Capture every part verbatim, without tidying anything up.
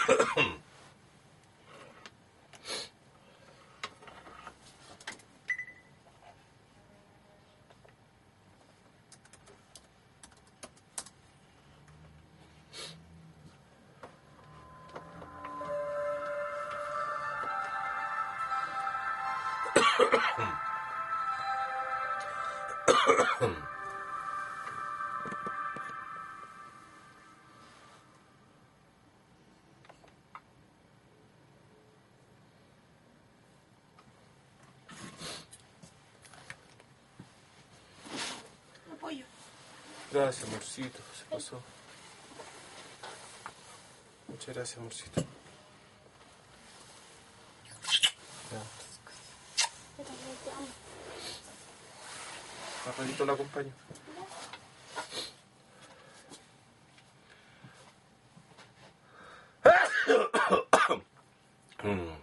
Gracias, amorcito. Se pasó. Muchas gracias, amorcito. Ya. Rafaelito la acompaño. mm.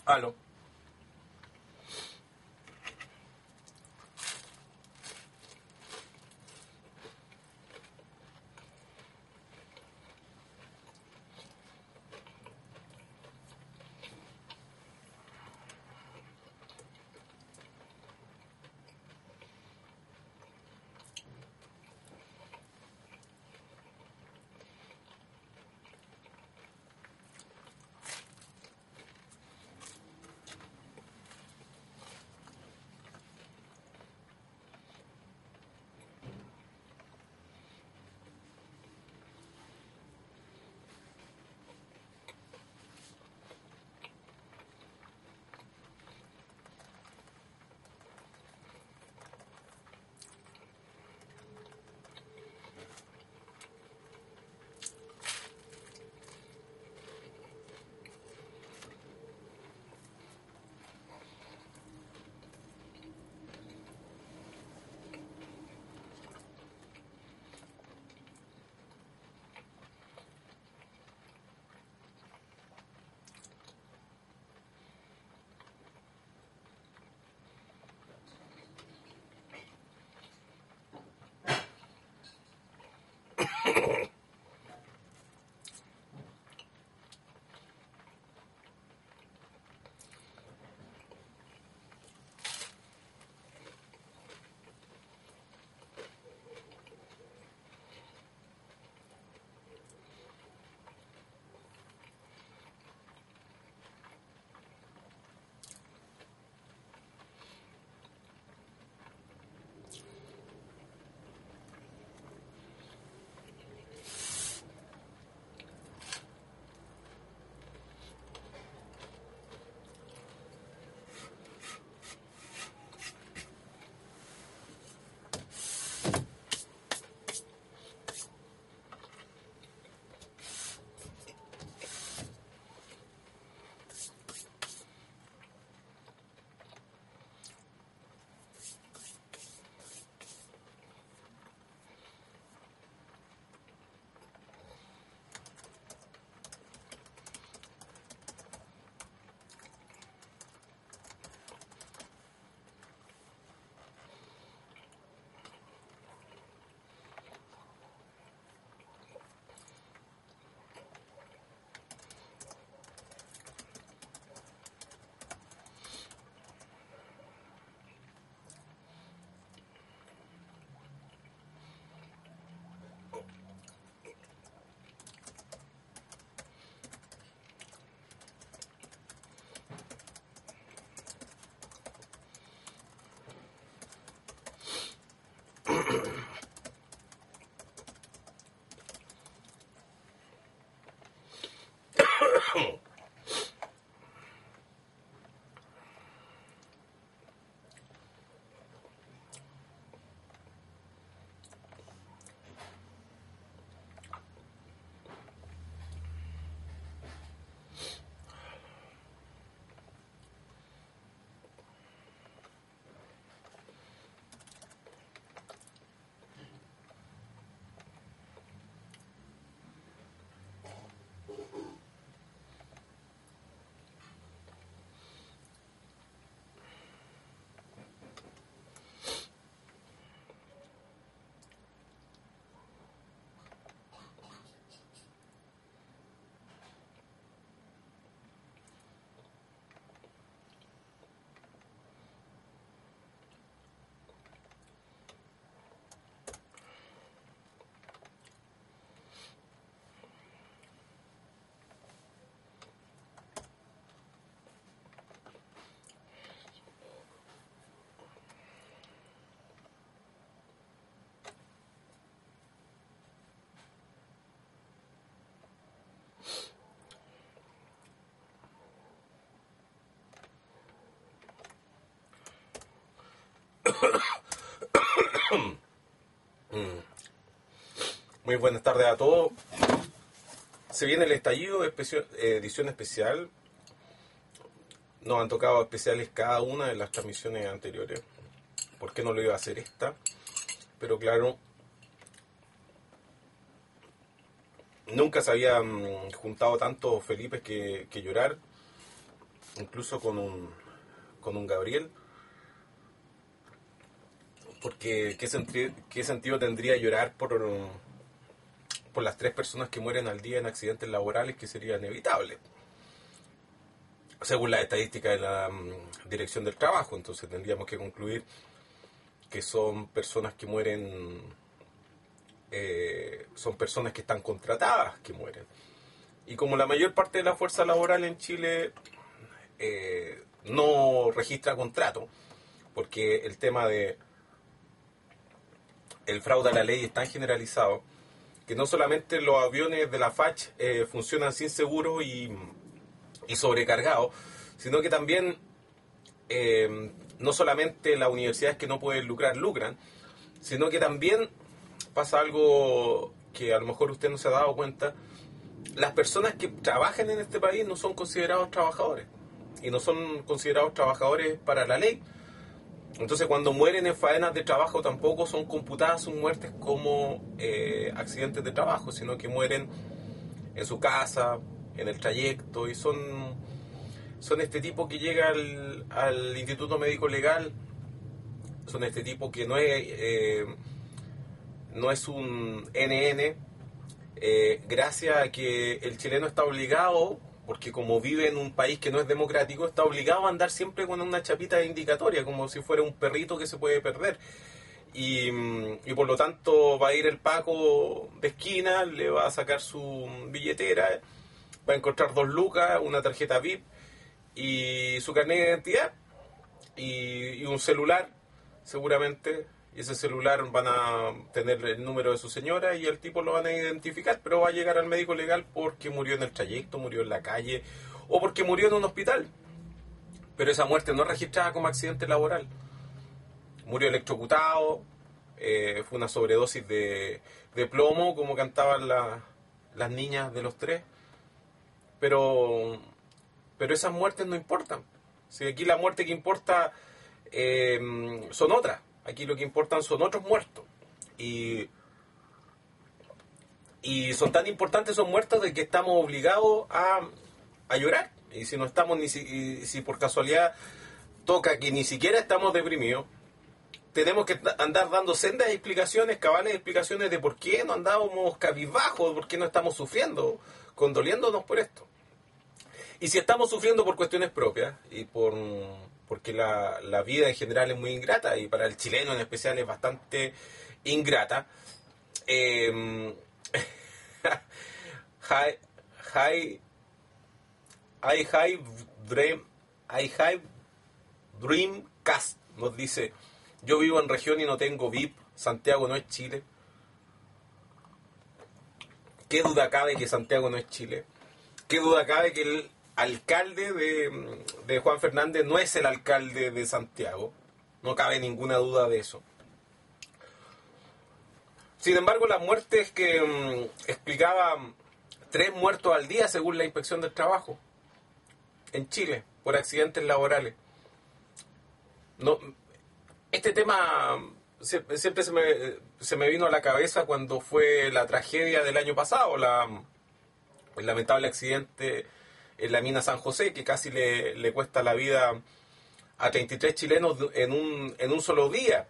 Aló. Muy buenas tardes a todos. Se viene el estallido, especio- edición especial. Nos han tocado especiales cada una de las transmisiones anteriores. ¿Por qué no lo iba a hacer esta? Pero claro, nunca se habían juntado tantos Felipes que, que llorar. incluso con un, con un Gabriel, porque ¿qué, senti- qué sentido tendría llorar por, por las tres personas que mueren al día en accidentes laborales, que sería inevitable, según las estadísticas de la mm, Dirección del Trabajo? Entonces tendríamos que concluir que son personas que mueren, eh, son personas que están contratadas que mueren. Y como la mayor parte de la fuerza laboral en Chile eh, no registra contrato, porque el tema de el fraude a la ley es tan generalizado que no solamente los aviones de la F A C H eh, funcionan sin seguro y, y sobrecargados, sino que también eh, no solamente las universidades que no pueden lucrar, lucran, sino que también pasa algo que a lo mejor usted no se ha dado cuenta: las personas que trabajan en este país no son considerados trabajadores, y no son considerados trabajadores para la ley. Entonces, cuando mueren en faenas de trabajo, tampoco son computadas sus muertes como eh, accidentes de trabajo, sino que mueren en su casa, en el trayecto, y son, son este tipo que llega al, al Instituto Médico Legal, son este tipo que no es, eh, no es un N N, eh, gracias a que el chileno está obligado, porque como vive en un país que no es democrático, está obligado a andar siempre con una chapita indicatoria, como si fuera un perrito que se puede perder. Y, y por lo tanto va a ir el Paco de esquina, le va a sacar su billetera, va a encontrar dos lucas, una tarjeta V I P y su carnet de identidad y, y un celular, seguramente. Y ese celular van a tener el número de su señora y el tipo lo van a identificar, pero va a llegar al médico legal porque murió en el trayecto, murió en la calle o porque murió en un hospital. Pero esa muerte no es registrada como accidente laboral. Murió electrocutado, eh, fue una sobredosis de, de plomo, como cantaban la, las niñas de los tres. Pero, pero esas muertes no importan. Si aquí la muerte que importa eh, son otras. Aquí lo que importan son otros muertos. Y, y son tan importantes esos muertos de que estamos obligados a, a llorar. Y si no estamos, ni si, y si por casualidad toca que ni siquiera estamos deprimidos, tenemos que andar dando sendas explicaciones, cabales explicaciones de por qué no andábamos cabizbajos, por qué no estamos sufriendo, condoliéndonos por esto. Y si estamos sufriendo por cuestiones propias y por porque la, la vida en general es muy ingrata, y para el chileno en especial es bastante ingrata, eh, high, high, I high dream, I high Dreamcast nos dice: yo vivo en región y no tengo V I P, Santiago no es Chile. ¿Qué duda cabe que Santiago no es Chile? ¿Qué duda cabe que el alcalde de, de Juan Fernández no es el alcalde de Santiago? No cabe ninguna duda de eso. Sin embargo, las muertes que mmm, explicaban tres muertos al día según la Inspección del Trabajo en Chile por accidentes laborales. No, este tema siempre se me, se me vino a la cabeza cuando fue la tragedia del año pasado, la, el lamentable accidente en la mina San José, que casi le, le cuesta la vida a treinta y tres chilenos en un, en un solo día.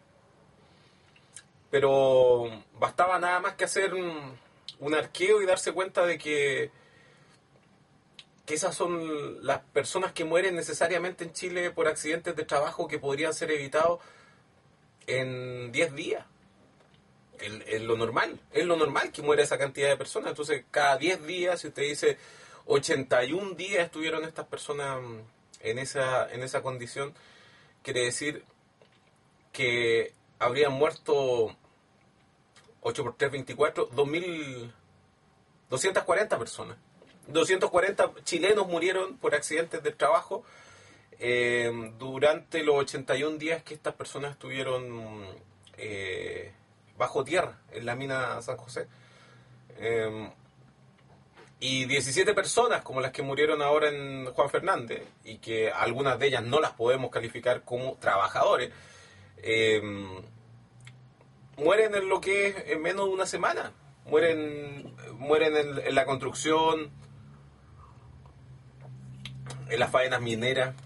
Pero bastaba nada más que hacer un, un arqueo y darse cuenta de que, que esas son las personas que mueren necesariamente en Chile por accidentes de trabajo que podrían ser evitados en diez días. Es lo normal, es lo normal que muera esa cantidad de personas. Entonces, cada diez días, si usted dice ochenta y un días estuvieron estas personas en esa, en esa condición, quiere decir que habrían muerto ocho por tres, veinticuatro, dos mil doscientas cuarenta personas. doscientos cuarenta chilenos murieron por accidentes de trabajo eh, durante los ochenta y un días que estas personas estuvieron eh, bajo tierra en la mina San José. Eh, y diecisiete personas como las que murieron ahora en Juan Fernández, y que algunas de ellas no las podemos calificar como trabajadores, eh, mueren en lo que es en menos de una semana. Mueren, mueren en, en la construcción, en las faenas mineras.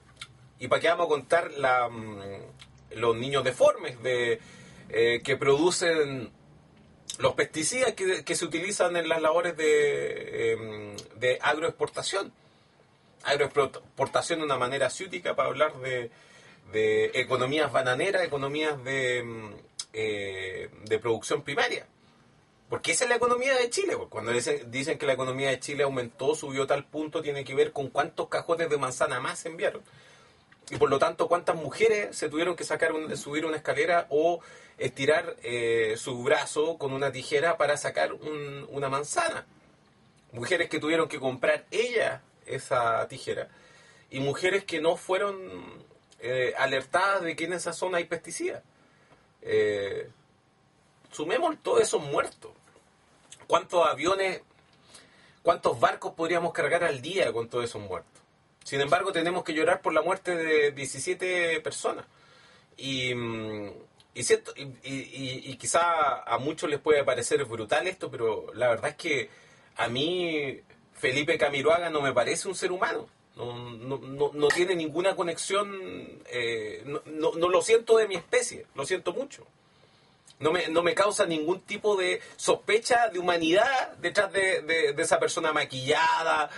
¿Y para qué vamos a contar la, los niños deformes de, eh, que producen los pesticidas que, que se utilizan en las labores de, eh, de agroexportación? Agroexportación de una manera ciútica para hablar de, de economías bananeras, economías de, eh, de producción primaria. Porque esa es la economía de Chile. Cuando dicen, dicen que la economía de Chile aumentó, subió a tal punto, tiene que ver con cuántos cajones de manzana más se enviaron. Y por lo tanto, cuántas mujeres se tuvieron que sacar un, subir una escalera o estirar eh, su brazo con una tijera para sacar un, una manzana. Mujeres que tuvieron que comprar ellas esa tijera. Y mujeres que no fueron eh, alertadas de que en esa zona hay pesticidas. Eh, sumemos todos esos muertos. ¿Cuántos aviones, cuántos barcos podríamos cargar al día con todos esos muertos? Sin embargo, tenemos que llorar por la muerte de diecisiete personas. Y, y, cierto, y, y, y quizá a muchos les puede parecer brutal esto, pero la verdad es que a mí Felipe Camiroaga no me parece un ser humano. No, no, no, no tiene ninguna conexión, eh, no, no, no lo siento de mi especie, lo siento mucho. No me, no me causa ningún tipo de sospecha de humanidad detrás de, de, de esa persona maquillada,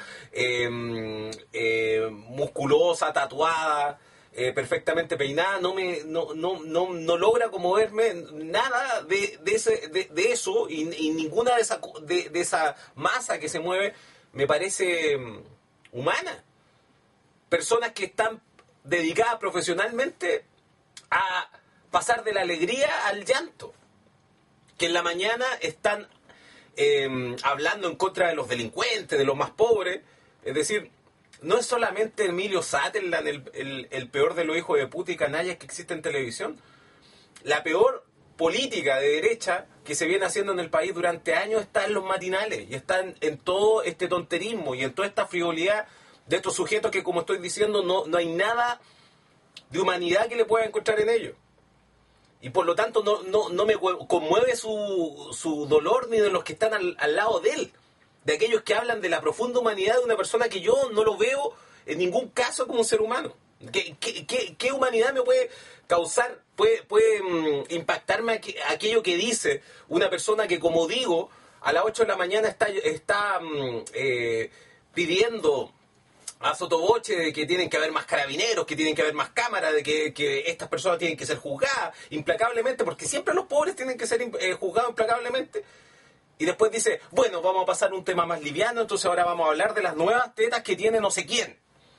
eh, eh, musculosa, tatuada, eh, perfectamente peinada. No me no, no, no, no logra conmoverme nada de, de, ese, de, de eso y, y ninguna de esa, de, de esa masa que se mueve me parece humana. Personas que están dedicadas profesionalmente a pasar de la alegría al llanto, que en la mañana están eh, hablando en contra de los delincuentes, de los más pobres. Es decir, no es solamente Emilio Sutherland el, el, el peor de los hijos de puta y canallas que existe en televisión. La peor política de derecha que se viene haciendo en el país durante años está en los matinales y está en, en todo este tonterismo y en toda esta frivolidad de estos sujetos que, como estoy diciendo, no, no hay nada de humanidad que le pueda encontrar en ellos. Y por lo tanto no, no, no me conmueve su, su dolor ni de los que están al, al lado de él. De aquellos que hablan de la profunda humanidad de una persona que yo no lo veo en ningún caso como un ser humano. ¿Qué, qué, qué, qué humanidad me puede causar, puede, puede um, impactarme aqu aquello que dice una persona que, como digo, a las ocho de la mañana está, está um, eh, pidiendo a sotoboche de que tienen que haber más carabineros, que tienen que haber más cámaras, de que, que estas personas tienen que ser juzgadas implacablemente, porque siempre los pobres tienen que ser eh, juzgados implacablemente. Y después dice, bueno, vamos a pasar a un tema más liviano, entonces ahora vamos a hablar de las nuevas tetas que tiene no sé quién.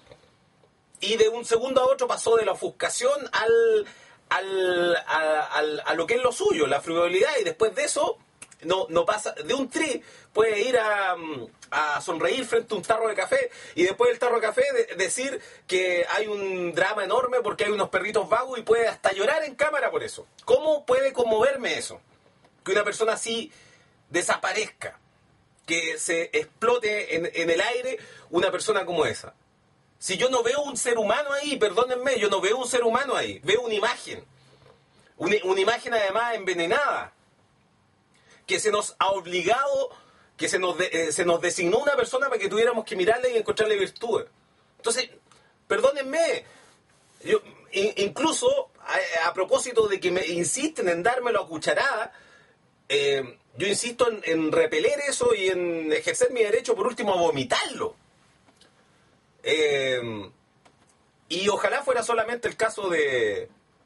Y de un segundo a otro pasó de la ofuscación al, al, a, al, a lo que es lo suyo, la frivolidad, y después de eso no, no pasa, de un tri puede ir a, a sonreír frente a un tarro de café y después del tarro de café de, decir que hay un drama enorme porque hay unos perritos vagos y puede hasta llorar en cámara por eso. ¿Cómo puede conmoverme eso? Que una persona así desaparezca, que se explote en, en el aire una persona como esa. Si yo no veo un ser humano ahí, perdónenme, yo no veo un ser humano ahí, veo una imagen, una, una imagen además envenenada, que se nos ha obligado, que se nos, de, eh, se nos designó una persona para que tuviéramos que mirarle y encontrarle virtudes. Entonces, perdónenme, yo, in, incluso a, a propósito de que me insisten en dármelo a cucharada, eh, yo insisto en, en repeler eso y en ejercer mi derecho, por último, a vomitarlo. Eh, y ojalá fuera solamente el caso de,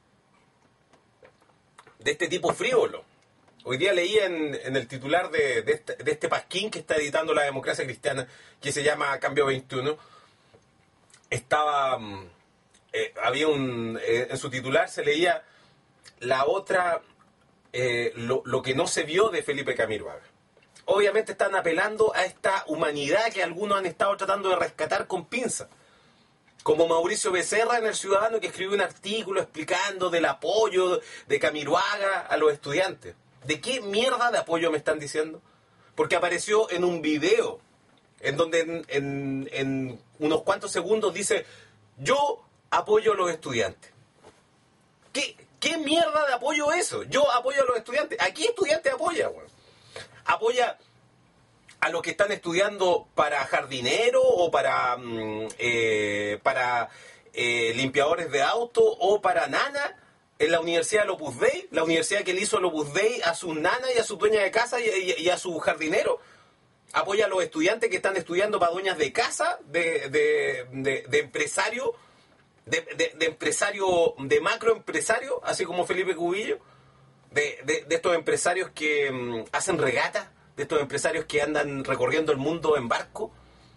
de este tipo frívolo. Hoy día leí en, en el titular de, de, este, de este pasquín que está editando La Democracia Cristiana, que se llama Cambio veintiuno, estaba, eh, había un, eh, en su titular se leía la otra, eh, lo, lo que no se vio de Felipe Camiroaga. Obviamente están apelando a esta humanidad que algunos han estado tratando de rescatar con pinzas. Como Mauricio Becerra en El Ciudadano, que escribió un artículo explicando del apoyo de Camiroaga a los estudiantes. ¿De qué mierda de apoyo me están diciendo? Porque apareció en un video en donde en, en, en unos cuantos segundos dice, yo apoyo a los estudiantes. ¿Qué, qué mierda de apoyo es eso? Yo apoyo a los estudiantes. ¿A qué estudiante apoya, güey? Apoya a los que están estudiando para jardinero o para, eh, para eh, limpiadores de auto o para nana en la Universidad del Opus Dei, la universidad que le hizo el Opus Dei a sus nanas y a su dueña de casa y, y, y a su jardinero. Apoya a los estudiantes que están estudiando para dueñas de casa, de, de, de, de empresario, de, de, de empresario, de macroempresario, así como Felipe Cubillo, de, de, de estos empresarios que um, hacen regatas, de estos empresarios que andan recorriendo el mundo en barco.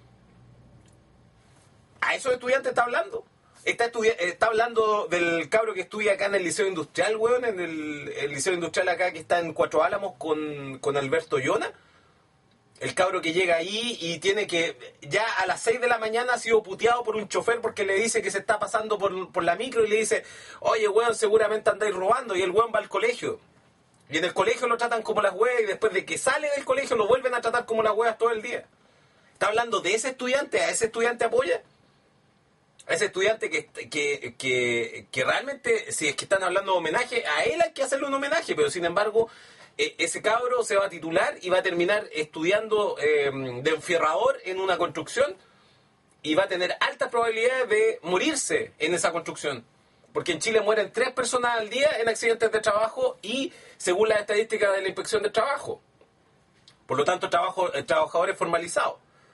¿A esos estudiantes está hablando? Está, estudi- está hablando del cabro que estudia acá en el Liceo Industrial, weón, en el, el Liceo Industrial acá que está en Cuatro Álamos con, con Alberto Llona. El cabro que llega ahí y tiene que, ya a las seis de la mañana ha sido puteado por un chofer porque le dice que se está pasando por, por la micro y le dice, oye, weón, seguramente andáis robando, y el weón va al colegio. Y en el colegio lo tratan como las weas y después de que sale del colegio lo vuelven a tratar como las weas todo el día. ¿Está hablando de ese estudiante? ¿A ese estudiante apoya? A ese estudiante que, que, que, que realmente, si es que están hablando de homenaje, a él hay que hacerle un homenaje, pero sin embargo, eh, ese cabro se va a titular y va a terminar estudiando eh, de enfierrador en una construcción y va a tener altas probabilidades de morirse en esa construcción. Porque en Chile mueren tres personas al día en accidentes de trabajo y según las estadísticas de la Inspección de Trabajo. Por lo tanto, trabajo, eh, trabajadores formalizados.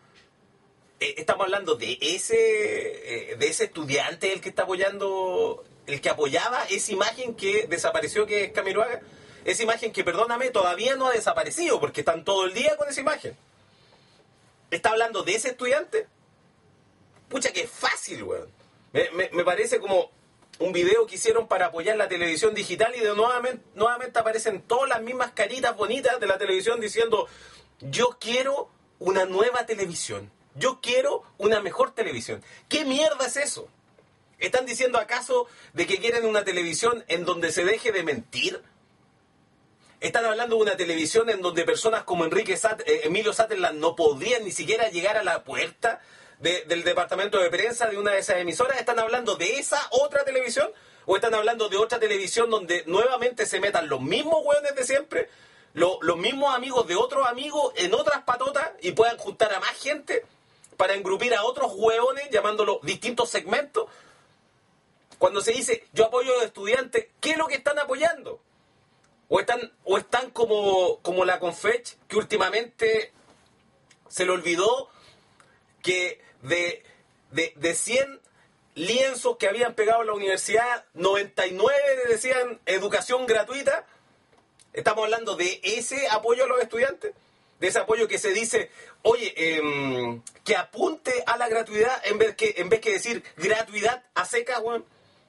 Estamos hablando de ese de ese estudiante el que está apoyando, el que apoyaba esa imagen que desapareció, que es Camiroaga, esa imagen que, perdóname, todavía no ha desaparecido porque están todo el día con esa imagen. ¿Está hablando de ese estudiante? Pucha, que es fácil, weón. Me, me, me parece como un video que hicieron para apoyar la televisión digital y de nuevamente, nuevamente aparecen todas las mismas caritas bonitas de la televisión diciendo, yo quiero una nueva televisión. Yo quiero una mejor televisión. ¿Qué mierda es eso? ¿Están diciendo acaso de que quieren una televisión en donde se deje de mentir? ¿Están hablando de una televisión en donde personas como Enrique Sat- eh, Emilio Sutherland no podrían ni siquiera llegar a la puerta de, del departamento de prensa de una de esas emisoras? ¿Están hablando de esa otra televisión? ¿O están hablando de otra televisión donde nuevamente se metan los mismos hueones de siempre? Lo, los mismos amigos de otros amigos en otras patotas y puedan juntar a más gente para engrupir a otros hueones llamándolos distintos segmentos. Cuando se dice yo apoyo a los estudiantes, ¿qué es lo que están apoyando? O están, o están como, como la Confech, que últimamente se le olvidó que de, de, de cien lienzos que habían pegado en la universidad, noventa y nueve decían educación gratuita. Estamos hablando de ese apoyo a los estudiantes, de ese apoyo que se dice, oye, eh, que apunte a la gratuidad en vez que en vez que decir gratuidad a seca, weón.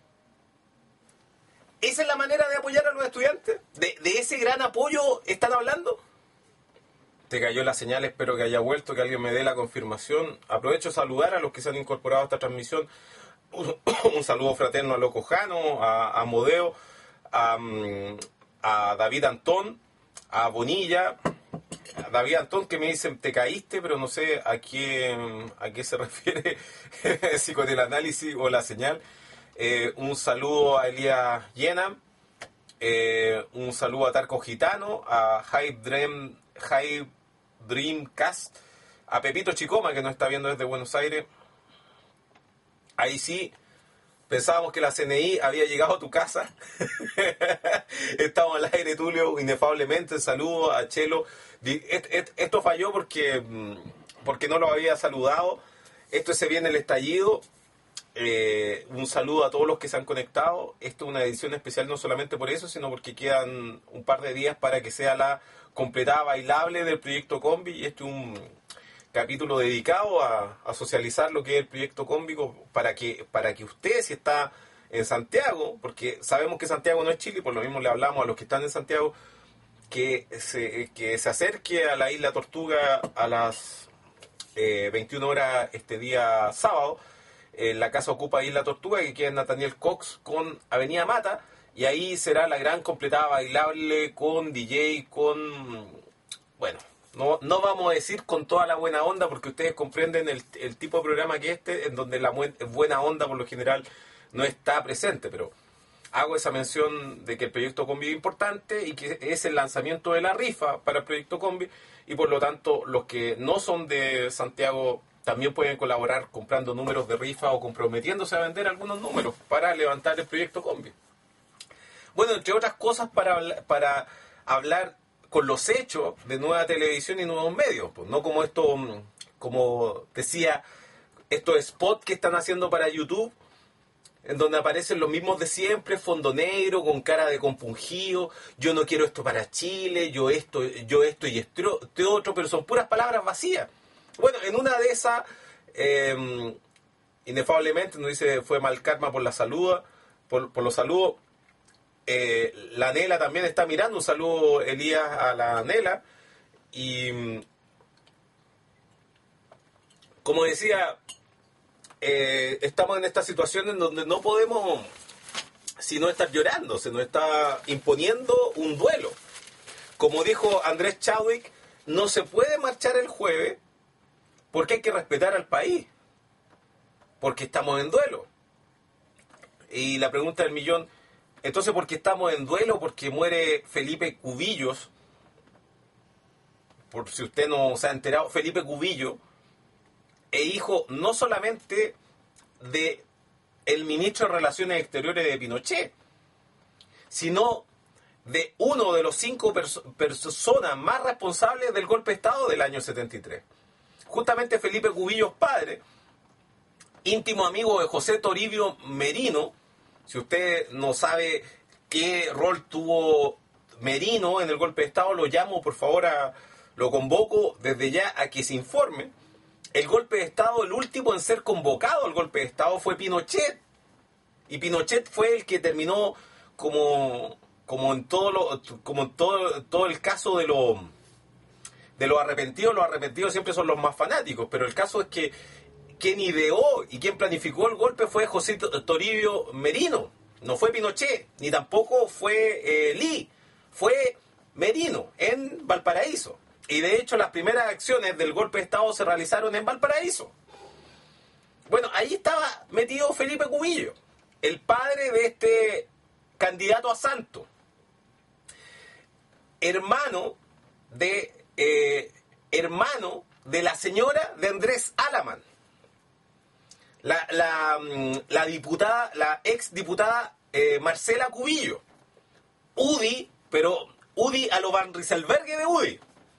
¿Esa es la manera de apoyar a los estudiantes? ¿De, de ese gran apoyo están hablando? Te cayó la señal, espero que haya vuelto, que alguien me dé la confirmación. Aprovecho a saludar a los que se han incorporado a esta transmisión. Un, un saludo fraterno a Loco Jano, a, a Modeo, a, a David Antón, a Bonilla. A David Antón, que me dicen, te caíste, pero no sé a qué, a qué se refiere, si con el análisis o la señal. Eh, un saludo a Elías Llena, eh, un saludo a Tarco Gitano, a High Dream, High Dreamcast, a Pepito Chicoma, que nos está viendo desde Buenos Aires. Ahí sí, pensábamos que la C N I había llegado a tu casa. Estamos al aire, Tulio, inefablemente. Saludo a Chelo. Esto falló porque, porque no lo había saludado. Esto se viene el estallido. Eh, un saludo a todos los que se han conectado. Esto es una edición especial no solamente por eso, sino porque quedan un par de días para que sea la completada bailable del proyecto Combi. Y este es un capítulo dedicado a, a socializar lo que es el proyecto Combi para que, para que usted, si está en Santiago, porque sabemos que Santiago no es Chile, por lo mismo le hablamos a los que están en Santiago, que se, que se acerque a la Isla Tortuga a las eh, veintiuna horas este día sábado. En la casa Ocupa Isla Tortuga, que queda en Nathaniel Cox con Avenida Mata, y ahí será la gran completada bailable con D J, con... Bueno, no, no vamos a decir con toda la buena onda, porque ustedes comprenden el, el tipo de programa que este, en donde la buena onda por lo general no está presente, pero hago esa mención de que el proyecto Combi es importante y que es el lanzamiento de la rifa para el proyecto Combi, y por lo tanto los que no son de Santiago también pueden colaborar comprando números de rifa o comprometiéndose a vender algunos números para levantar el proyecto Combi. Bueno, entre otras cosas, para, para hablar con los hechos de Nueva Televisión y nuevos medios, pues no como esto, como decía, estos spots que están haciendo para YouTube, en donde aparecen los mismos de siempre, fondo negro, con cara de compungido, yo no quiero esto para Chile, yo esto, yo esto y esto, este otro, pero son puras palabras vacías. Bueno, en una de esas, eh, inefablemente, nos dice, fue mal karma por la salud, por, por los saludos. Eh, la Nela también está mirando, un saludo, Elías, a la Nela. Y como decía, eh, estamos en esta situación en donde no podemos sino estar llorando, se nos está imponiendo un duelo. Como dijo Andrés Chadwick, no se puede marchar el jueves porque hay que respetar al país, porque estamos en duelo. Y la pregunta del millón, entonces, ¿por qué estamos en duelo? Porque muere Felipe Cubillos. Por si usted no se ha enterado, Felipe Cubillo es hijo no solamente de el ministro de Relaciones Exteriores de Pinochet, sino de uno de los cinco perso- personas más responsables del golpe de Estado del año setenta y tres. Justamente Felipe Cubillos padre, íntimo amigo de José Toribio Merino. Si usted no sabe qué rol tuvo Merino en el golpe de Estado, lo llamo, por favor, a, lo convoco desde ya a que se informe. El golpe de Estado, el último en ser convocado al golpe de Estado fue Pinochet. Y Pinochet fue el que terminó como, como en todo lo, como en todo, todo el caso de los de los arrepentidos. Los arrepentidos siempre son los más fanáticos, pero el caso es que quien ideó y quien planificó el golpe fue José Toribio Merino. No fue Pinochet, ni tampoco fue eh, Lee. Fue Merino, en Valparaíso. Y de hecho las primeras acciones del golpe de Estado se realizaron en Valparaíso. Bueno, ahí estaba metido Felipe Cubillo, el padre de este candidato a santo. Hermano de, eh, hermano de la señora de Andrés Alamán. La, la, la diputada, la ex diputada eh, Marcela Cubillo. U D I, pero U D I a lo Van Rieselberghe de U D I.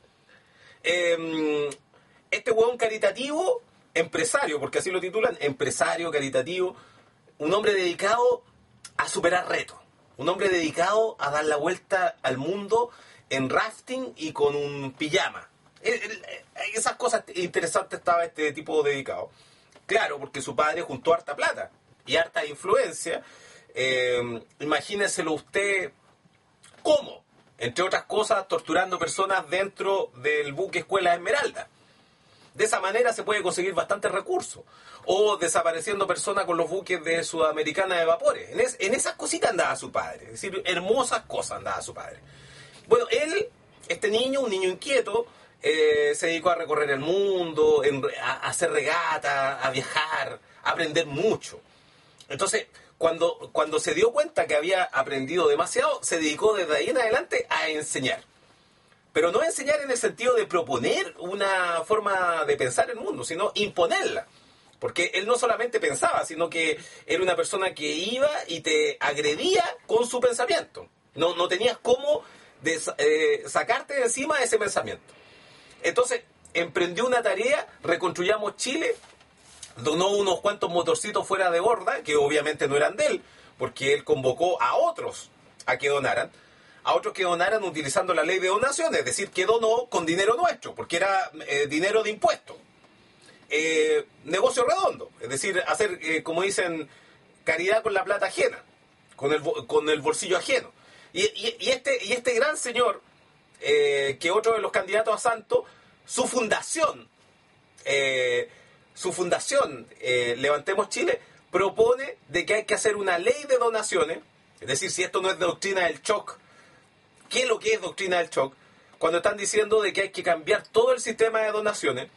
Eh, este huevón caritativo, empresario, porque así lo titulan, empresario caritativo, un hombre dedicado a superar retos, un hombre dedicado a dar la vuelta al mundo en rafting y con un pijama. Esas cosas interesantes estaba este tipo dedicado. Claro, porque su padre juntó harta plata y harta influencia. Eh, imagínenselo usted, ¿cómo? Entre otras cosas, torturando personas dentro del buque Escuela Esmeralda. De esa manera se puede conseguir bastantes recursos. O desapareciendo personas con los buques de Sudamericana de Vapores. En, es, en esas cositas andaba su padre. Es decir, hermosas cosas andaba su padre. Bueno, él, este niño, un niño inquieto, eh, se dedicó a recorrer el mundo, en, a, a hacer regata, a viajar, a aprender mucho. Entonces, cuando, cuando se dio cuenta que había aprendido demasiado, se dedicó desde ahí en adelante a enseñar. Pero no enseñar en el sentido de proponer una forma de pensar el mundo, sino imponerla. Porque él no solamente pensaba, sino que era una persona que iba y te agredía con su pensamiento. No, no tenías cómo de, eh, sacarte de encima de ese pensamiento. Entonces, emprendió una tarea, reconstruyamos Chile, donó unos cuantos motorcitos fuera de borda, que obviamente no eran de él, porque él convocó a otros a que donaran, a otros que donaran utilizando la ley de donaciones, es decir, que donó con dinero nuestro, porque era eh, dinero de impuestos. Eh, negocio redondo, es decir, hacer, eh, como dicen, caridad con la plata ajena, con el, con el bolsillo ajeno. Y, y, y, este, y este gran señor, eh, que otro de los candidatos a santo, su fundación, eh, su fundación, eh, Levantemos Chile, propone de que hay que hacer una ley de donaciones, es decir, si esto no es doctrina del shock, ¿qué es lo que es doctrina del shock? Cuando están diciendo de que hay que cambiar todo el sistema de donaciones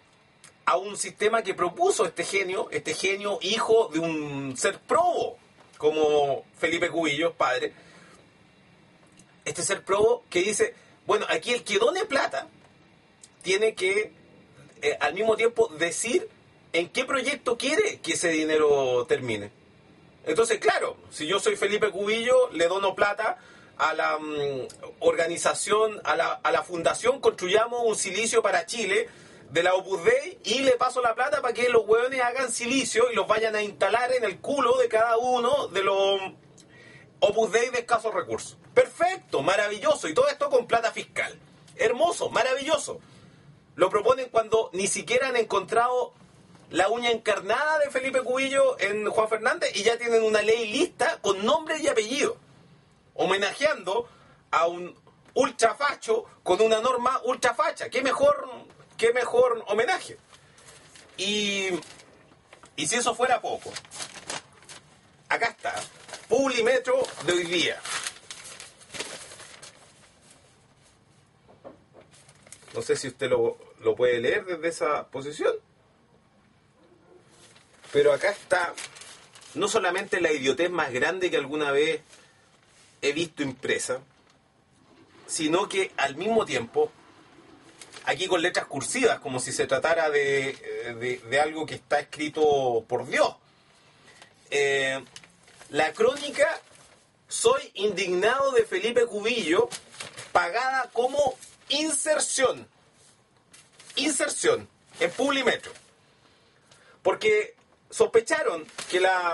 a un sistema que propuso este genio, este genio hijo de un ser probo, como Felipe Cubillos, padre, este ser probo que dice, bueno, aquí el que done plata tiene que eh, al mismo tiempo decir en qué proyecto quiere que ese dinero termine. Entonces, claro, si yo soy Felipe Cubillo, le dono plata a la um, organización, a la, a la fundación Construyamos un Silicio para Chile, de la Opus Dei, y le paso la plata para que los hueones hagan silicio y los vayan a instalar en el culo de cada uno de los Opus Dei de escasos recursos. Perfecto, maravilloso, y todo esto con plata fiscal. Hermoso, maravilloso. Lo proponen cuando ni siquiera han encontrado la uña encarnada de Felipe Cubillo en Juan Fernández y ya tienen una ley lista con nombre y apellido, homenajeando a un ultrafacho con una norma ultrafacha. ¿Qué mejor, qué mejor homenaje? Y, y si eso fuera poco, acá está, Publimetro de hoy día. No sé si usted lo, lo puede leer desde esa posición. Pero acá está no solamente la idiotez más grande que alguna vez he visto impresa, sino que al mismo tiempo, aquí con letras cursivas, como si se tratara de, de, de algo que está escrito por Dios. Eh, la crónica Soy indignado de Felipe Cubillo, pagada como inserción. Inserción en Publimetro. Porque sospecharon que la...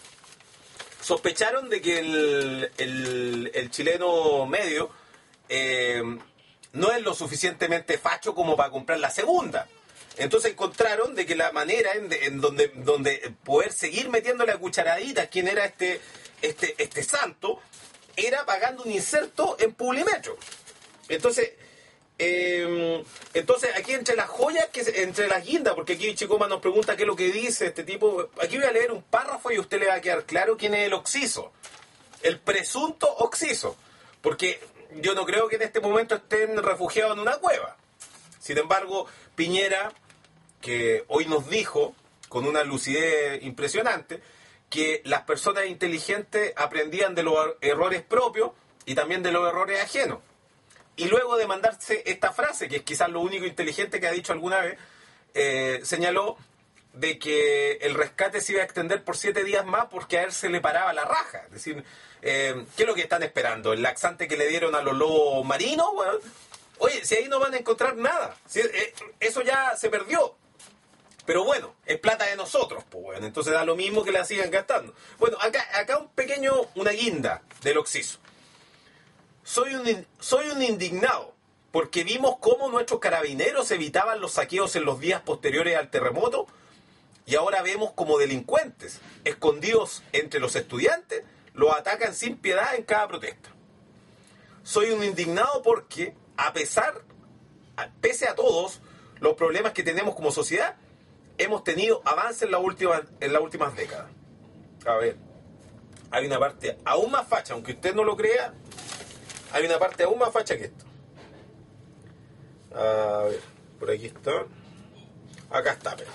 Sospecharon de que el, el, el chileno medio eh, no es lo suficientemente facho como para comprar la segunda. Entonces encontraron de que la manera en, de, en donde, donde poder seguir metiéndole a cucharaditas quién era este, este, este santo, era pagando un inserto en Publimetro. Entonces, eh, entonces aquí entre las joyas, que entre las guindas, porque aquí Chicoma nos pregunta qué es lo que dice este tipo. Aquí voy a leer un párrafo y a usted le va a quedar claro quién es el Oxiso, el presunto Oxiso, porque yo no creo que en este momento estén refugiados en una cueva. Sin embargo, Piñera, que hoy nos dijo, con una lucidez impresionante, que las personas inteligentes aprendían de los errores propios y también de los errores ajenos. Y luego de mandarse esta frase, que es quizás lo único inteligente que ha dicho alguna vez, eh, señaló de que el rescate se iba a extender por siete días más porque a él se le paraba la raja. Es decir, eh, ¿qué es lo que están esperando? ¿El laxante que le dieron a los lobos marinos? Bueno, oye, si ahí no van a encontrar nada. Si, eh, eso ya se perdió. Pero bueno, es plata de nosotros, pues bueno, entonces da lo mismo que la sigan gastando. Bueno, acá, acá un pequeño, una guinda del Oxiso. Soy un, soy un indignado porque vimos cómo nuestros carabineros evitaban los saqueos en los días posteriores al terremoto y ahora vemos como delincuentes escondidos entre los estudiantes los atacan sin piedad en cada protesta. Soy un indignado porque a pesar, pese a todos los problemas que tenemos como sociedad, hemos tenido avances en, la última, en las últimas décadas. A ver, hay una parte aún más facha, aunque usted no lo crea, hay una parte aún más facha que esto. A ver, por aquí está. Acá está, pero.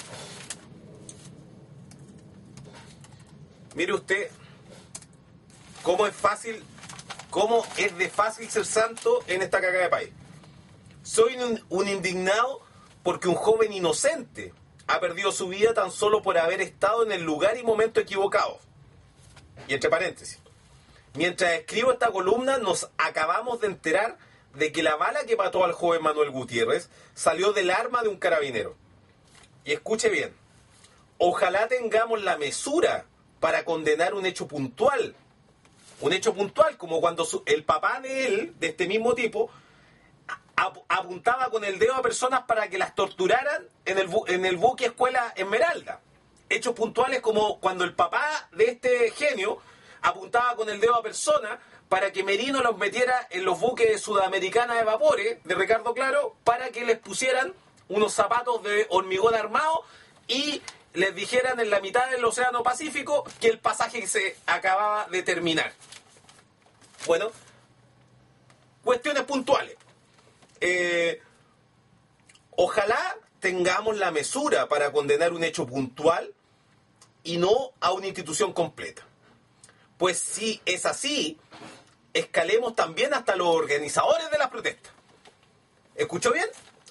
Mire usted cómo es fácil, cómo es de fácil ser santo en esta cagada de país. Soy un, un indignado porque un joven inocente ha perdido su vida tan solo por haber estado en el lugar y momento equivocado. Y entre paréntesis, mientras escribo esta columna nos acabamos de enterar de que la bala que mató al joven Manuel Gutiérrez salió del arma de un carabinero. Y escuche bien, ojalá tengamos la mesura para condenar un hecho puntual. Un hecho puntual, como cuando su, el papá de él, de este mismo tipo, ap- apuntaba con el dedo a personas para que las torturaran en el, bu- en el buque Escuela Esmeralda. Hechos puntuales como cuando el papá de este genio apuntaba con el dedo a personas para que Merino los metiera en los buques Sudamericana de vapores de Ricardo Claro para que les pusieran unos zapatos de hormigón armado y les dijeran en la mitad del Océano Pacífico que el pasaje se acababa de terminar. Bueno, cuestiones puntuales. Eh, ojalá tengamos la mesura para condenar un hecho puntual y no a una institución completa. Pues si es así, escalemos también hasta los organizadores de las protestas. ¿Escuchó bien?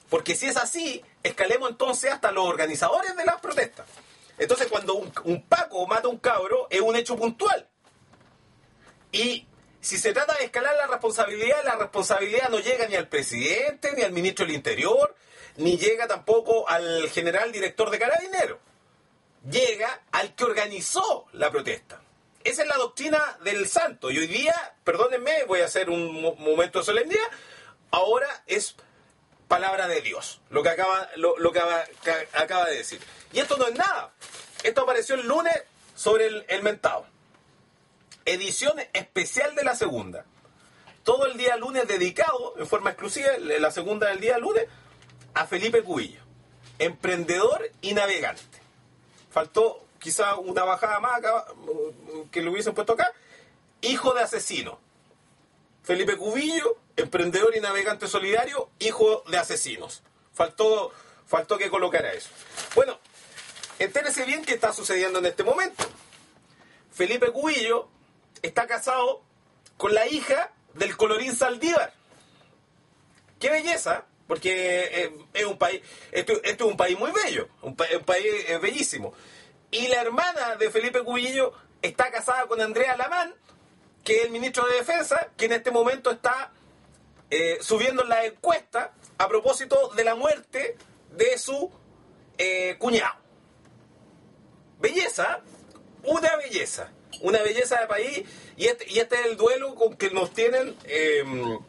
Porque si es así, escalemos entonces hasta los organizadores de las protestas. Entonces, cuando un, un Paco mata a un cabro, es un hecho puntual. Y si se trata de escalar la responsabilidad, la responsabilidad no llega ni al presidente, ni al ministro del Interior, ni llega tampoco al general director de Carabineros. Llega al que organizó la protesta. Esa es la doctrina del santo. Y hoy día, perdónenme, voy a hacer un mo- momento de solemnidad, ahora es palabra de Dios, lo que acaba, lo, lo que acaba, que acaba de decir. Y esto no es nada. Esto apareció el lunes sobre el, el mentado. Edición especial de la segunda. Todo el día lunes dedicado, en forma exclusiva, la segunda del día lunes, a Felipe Cubillo, emprendedor y navegante. Faltó quizá una bajada más acá, que lo hubiesen puesto acá. Hijo de asesino. Felipe Cubillo, emprendedor y navegante solidario, hijo de asesinos. Faltó, faltó que colocara eso. Bueno, entérese bien qué está sucediendo en este momento. Felipe Cubillo está casado con la hija del colorín Saldívar. ¡Qué belleza! Porque eh, es un país, esto, esto es un país muy bello, un, pa, un país eh, bellísimo. Y la hermana de Felipe Cubillo está casada con Andrea Lamán, que es el ministro de Defensa, que en este momento está eh, subiendo la encuesta a propósito de la muerte de su eh, cuñado. Belleza, una belleza, una belleza de país, y este, y este es el duelo con que nos tienen eh,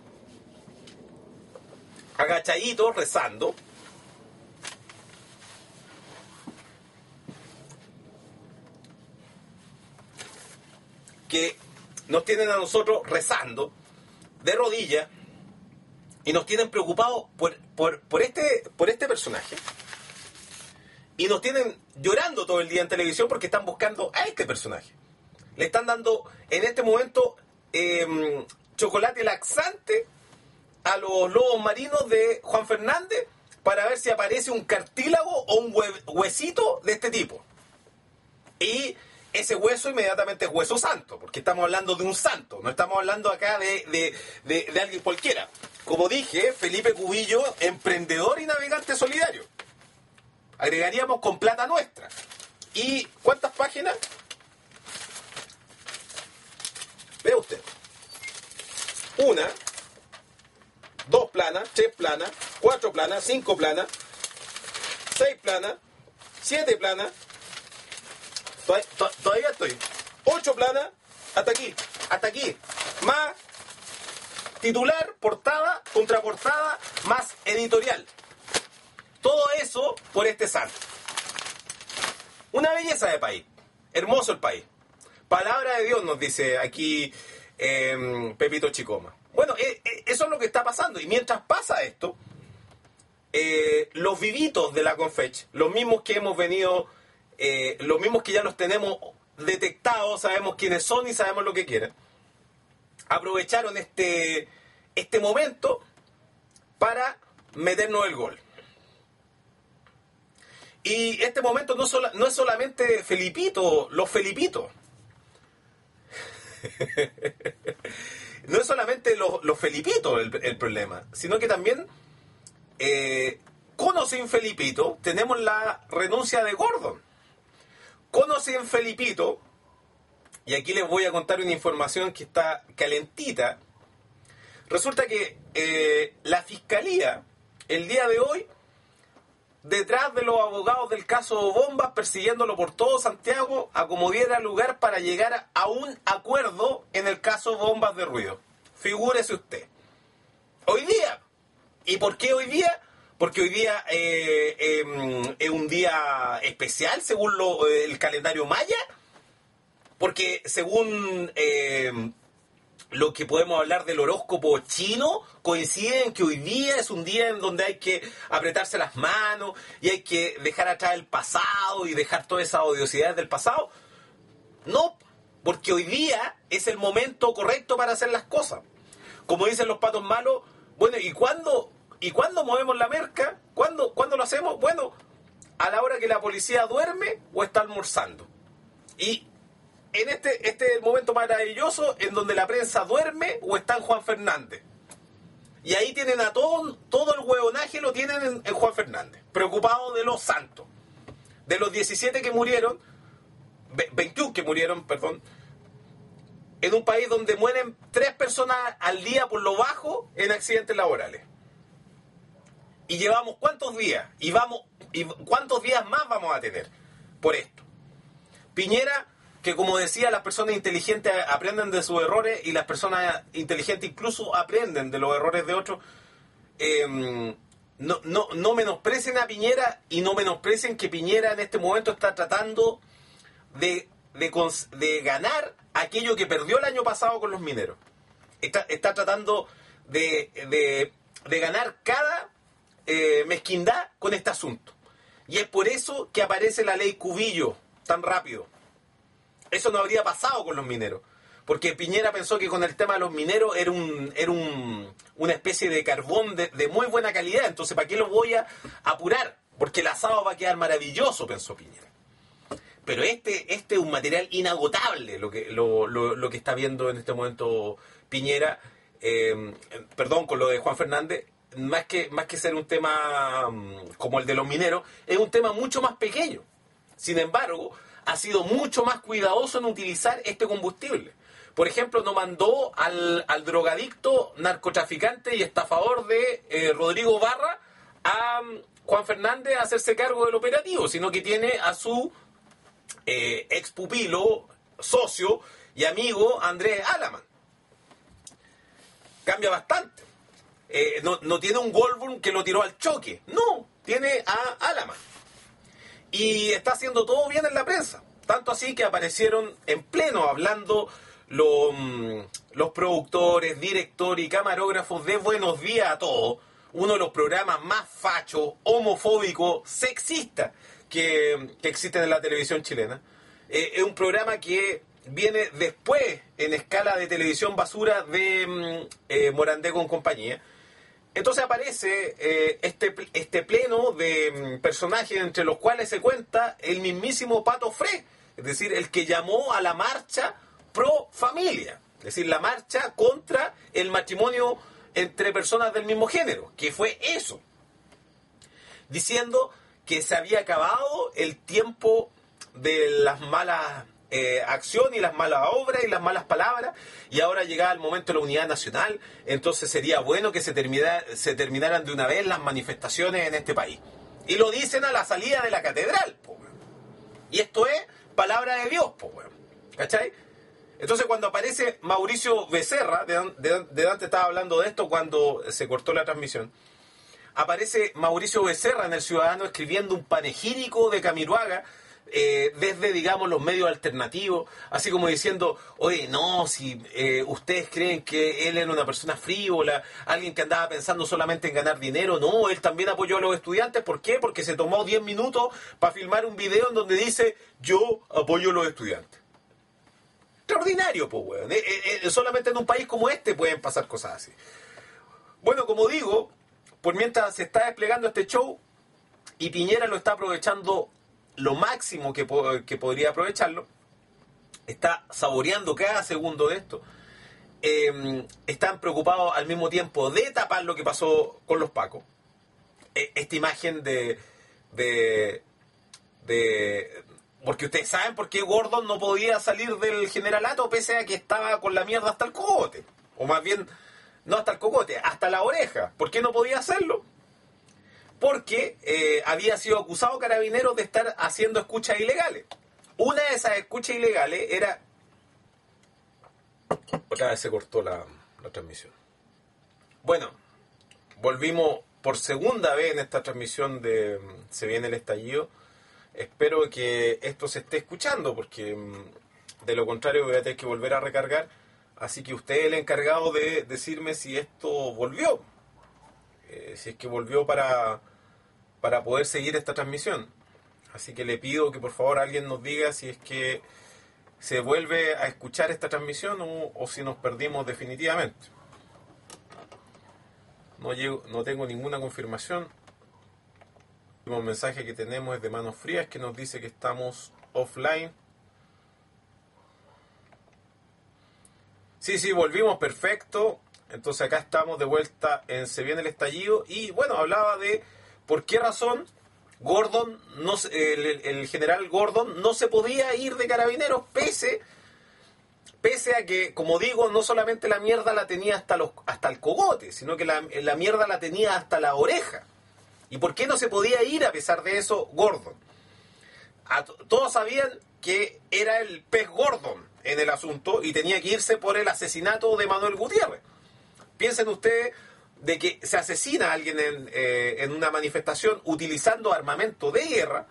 agachaditos rezando. Que nos tienen a nosotros rezando de rodillas y nos tienen preocupados por, por, por, este, por este personaje, y nos tienen llorando todo el día en televisión porque están buscando a este personaje. Le están dando en este momento eh, chocolate laxante a los lobos marinos de Juan Fernández para ver si aparece un cartílago o un hue- huesito de este tipo. Y ese hueso inmediatamente es hueso santo, porque estamos hablando de un santo, no estamos hablando acá de, de, de, de alguien cualquiera. Como dije, Felipe Cubillo, emprendedor y navegante solidario. Agregaríamos con plata nuestra. ¿Y cuántas páginas? Vea usted. Una, dos planas, tres planas, cuatro planas, cinco planas, seis planas, siete planas. Todavía, todavía estoy. Ocho planas, hasta aquí, hasta aquí. Más titular, portada, contraportada, más editorial. Todo eso por este santo. Una belleza de país. Hermoso el país. Palabra de Dios, nos dice aquí eh, Pepito Chicoma. Bueno, eh, eh, eso es lo que está pasando. Y mientras pasa esto, eh, los vivitos de la Confech, los mismos que hemos venido... Eh, los mismos que ya los tenemos detectados, sabemos quiénes son y sabemos lo que quieren, aprovecharon este, este momento para meternos el gol. Y este momento no, sola, no es solamente Felipito, los Felipitos. No es solamente los, los Felipitos el, el problema, sino que también eh, con o sin Felipito tenemos la renuncia de Gordon. Conocen Felipito, y aquí les voy a contar una información que está calentita. Resulta que eh, la Fiscalía, el día de hoy, detrás de los abogados del caso Bombas, persiguiéndolo por todo Santiago, a como diera lugar para llegar a, a un acuerdo en el caso Bombas de Ruido. Figúrese usted. Hoy día. ¿Y por qué hoy día? Porque hoy día eh, eh, es un día especial según lo, el calendario maya, porque según eh, lo que podemos hablar del horóscopo chino, coincide en que hoy día es un día en donde hay que apretarse las manos y hay que dejar atrás el pasado y dejar todas esas odiosidades del pasado. No, porque hoy día es el momento correcto para hacer las cosas. Como dicen los patos malos, bueno, ¿y cuándo... ¿Y cuándo movemos la merca? ¿Cuándo, ¿Cuándo lo hacemos? Bueno, a la hora que la policía duerme o está almorzando. Y en este, este es el momento maravilloso en donde la prensa duerme o está en Juan Fernández. Y ahí tienen a todo, todo el huevonaje lo tienen en, en Juan Fernández, preocupado de los santos. De los diecisiete que murieron, veintiuno que murieron, perdón, en un país donde mueren tres personas al día por lo bajo en accidentes laborales. Y llevamos cuántos días, y vamos, y cuántos días más vamos a tener por esto. Piñera, que como decía, las personas inteligentes aprenden de sus errores y las personas inteligentes incluso aprenden de los errores de otros. Eh, no, no, no menosprecien a Piñera y no menosprecien que Piñera en este momento está tratando de, de, de ganar aquello que perdió el año pasado con los mineros. Está, está tratando de, de, de ganar cada eh, mezquindad con este asunto. Y es por eso que aparece la ley Cubillo tan rápido. Eso no habría pasado con los mineros. Porque Piñera pensó que con el tema de los mineros era un era un, una especie de carbón de, de muy buena calidad. Entonces, ¿para qué lo voy a apurar? Porque el asado va a quedar maravilloso, pensó Piñera. Pero este este es un material inagotable, lo que lo, lo, lo que está viendo en este momento Piñera. Eh, perdón, con lo de Juan Fernández. Más que, más que ser un tema um, como el de los mineros, es un tema mucho más pequeño. Sin embargo, ha sido mucho más cuidadoso en utilizar este combustible. Por ejemplo, no mandó al, al drogadicto, narcotraficante y estafador de eh, Rodrigo Barra a um, Juan Fernández a hacerse cargo del operativo, sino que tiene a su eh, ex pupilo, socio y amigo Andrés Alaman. Cambia bastante. Eh, no, no tiene un Goldblum que lo tiró al choque. No, tiene a Alaman. Y está haciendo todo bien en la prensa. Tanto así que aparecieron en pleno hablando los, los productores, directores y camarógrafos de Buenos Días a Todos. Uno de los programas más fachos, homofóbicos, sexistas que, que existen en la televisión chilena. Eh, es un programa que viene después en escala de televisión basura de eh, Morandé con compañía. Entonces aparece eh, este, este pleno de personajes entre los cuales se cuenta el mismísimo Pato Frey, es decir, el que llamó a la marcha pro familia, es decir, la marcha contra el matrimonio entre personas del mismo género, que fue eso, diciendo que se había acabado el tiempo de las malas Eh, acción y las malas obras y las malas palabras, y ahora llegaba el momento de la unidad nacional. Entonces sería bueno que se, termina, se terminaran de una vez las manifestaciones en este país. Y lo dicen a la salida de la catedral, po, y esto es palabra de Dios, po, ¿cachai? Entonces cuando aparece Mauricio Becerra, de, de, de antes estaba hablando de esto cuando se cortó la transmisión, aparece Mauricio Becerra en El Ciudadano escribiendo un panegírico de Camiroaga, Eh, desde, digamos, los medios alternativos, así como diciendo, oye, no, si eh, ustedes creen que él era una persona frívola, alguien que andaba pensando solamente en ganar dinero, no, él también apoyó a los estudiantes. ¿Por qué? Porque se tomó diez minutos para filmar un video en donde dice, yo apoyo a los estudiantes. Extraordinario, pues, weón. Eh, eh, eh, solamente en un país como este pueden pasar cosas así. Bueno, como digo, por mientras se está desplegando este show, y Piñera lo está aprovechando lo máximo que, po- que podría aprovecharlo, está saboreando cada segundo de esto, eh, están preocupados al mismo tiempo de tapar lo que pasó con los pacos. Eh, esta imagen de, de, de... Porque ustedes saben por qué Gordon no podía salir del generalato pese a que estaba con la mierda hasta el cogote. O más bien, no hasta el cogote, hasta la oreja. ¿Por qué no podía hacerlo? Porque eh, había sido acusado Carabineros de estar haciendo escuchas ilegales. Una de esas escuchas ilegales era... Otra vez se cortó la, la transmisión. Bueno, volvimos por segunda vez en esta transmisión de Se Viene el Estallido. Espero que esto se esté escuchando, porque de lo contrario voy a tener que volver a recargar. Así que usted es el encargado de decirme si esto volvió. Eh, si es que volvió para, para poder seguir esta transmisión. Así que le pido que por favor alguien nos diga si es que se vuelve a escuchar esta transmisión o, o si nos perdimos definitivamente. No, llego, no tengo ninguna confirmación. El último mensaje que tenemos es de Manos Frías, que nos dice que estamos offline. Sí, sí, volvimos, perfecto. Entonces acá estamos de vuelta en Se viene el estallido. Y bueno, hablaba de por qué razón Gordon, no, se- el, el general Gordon no se podía ir de Carabineros pese, pese a que, como digo, no solamente la mierda la tenía hasta, los, hasta el cogote, sino que la, la mierda la tenía hasta la oreja. ¿Y por qué no se podía ir a pesar de eso Gordon? A to- todos sabían que era el pez Gordon en el asunto y tenía que irse por el asesinato de Manuel Gutiérrez. Piensen ustedes de que se asesina a alguien en, eh, en una manifestación utilizando armamento de guerra.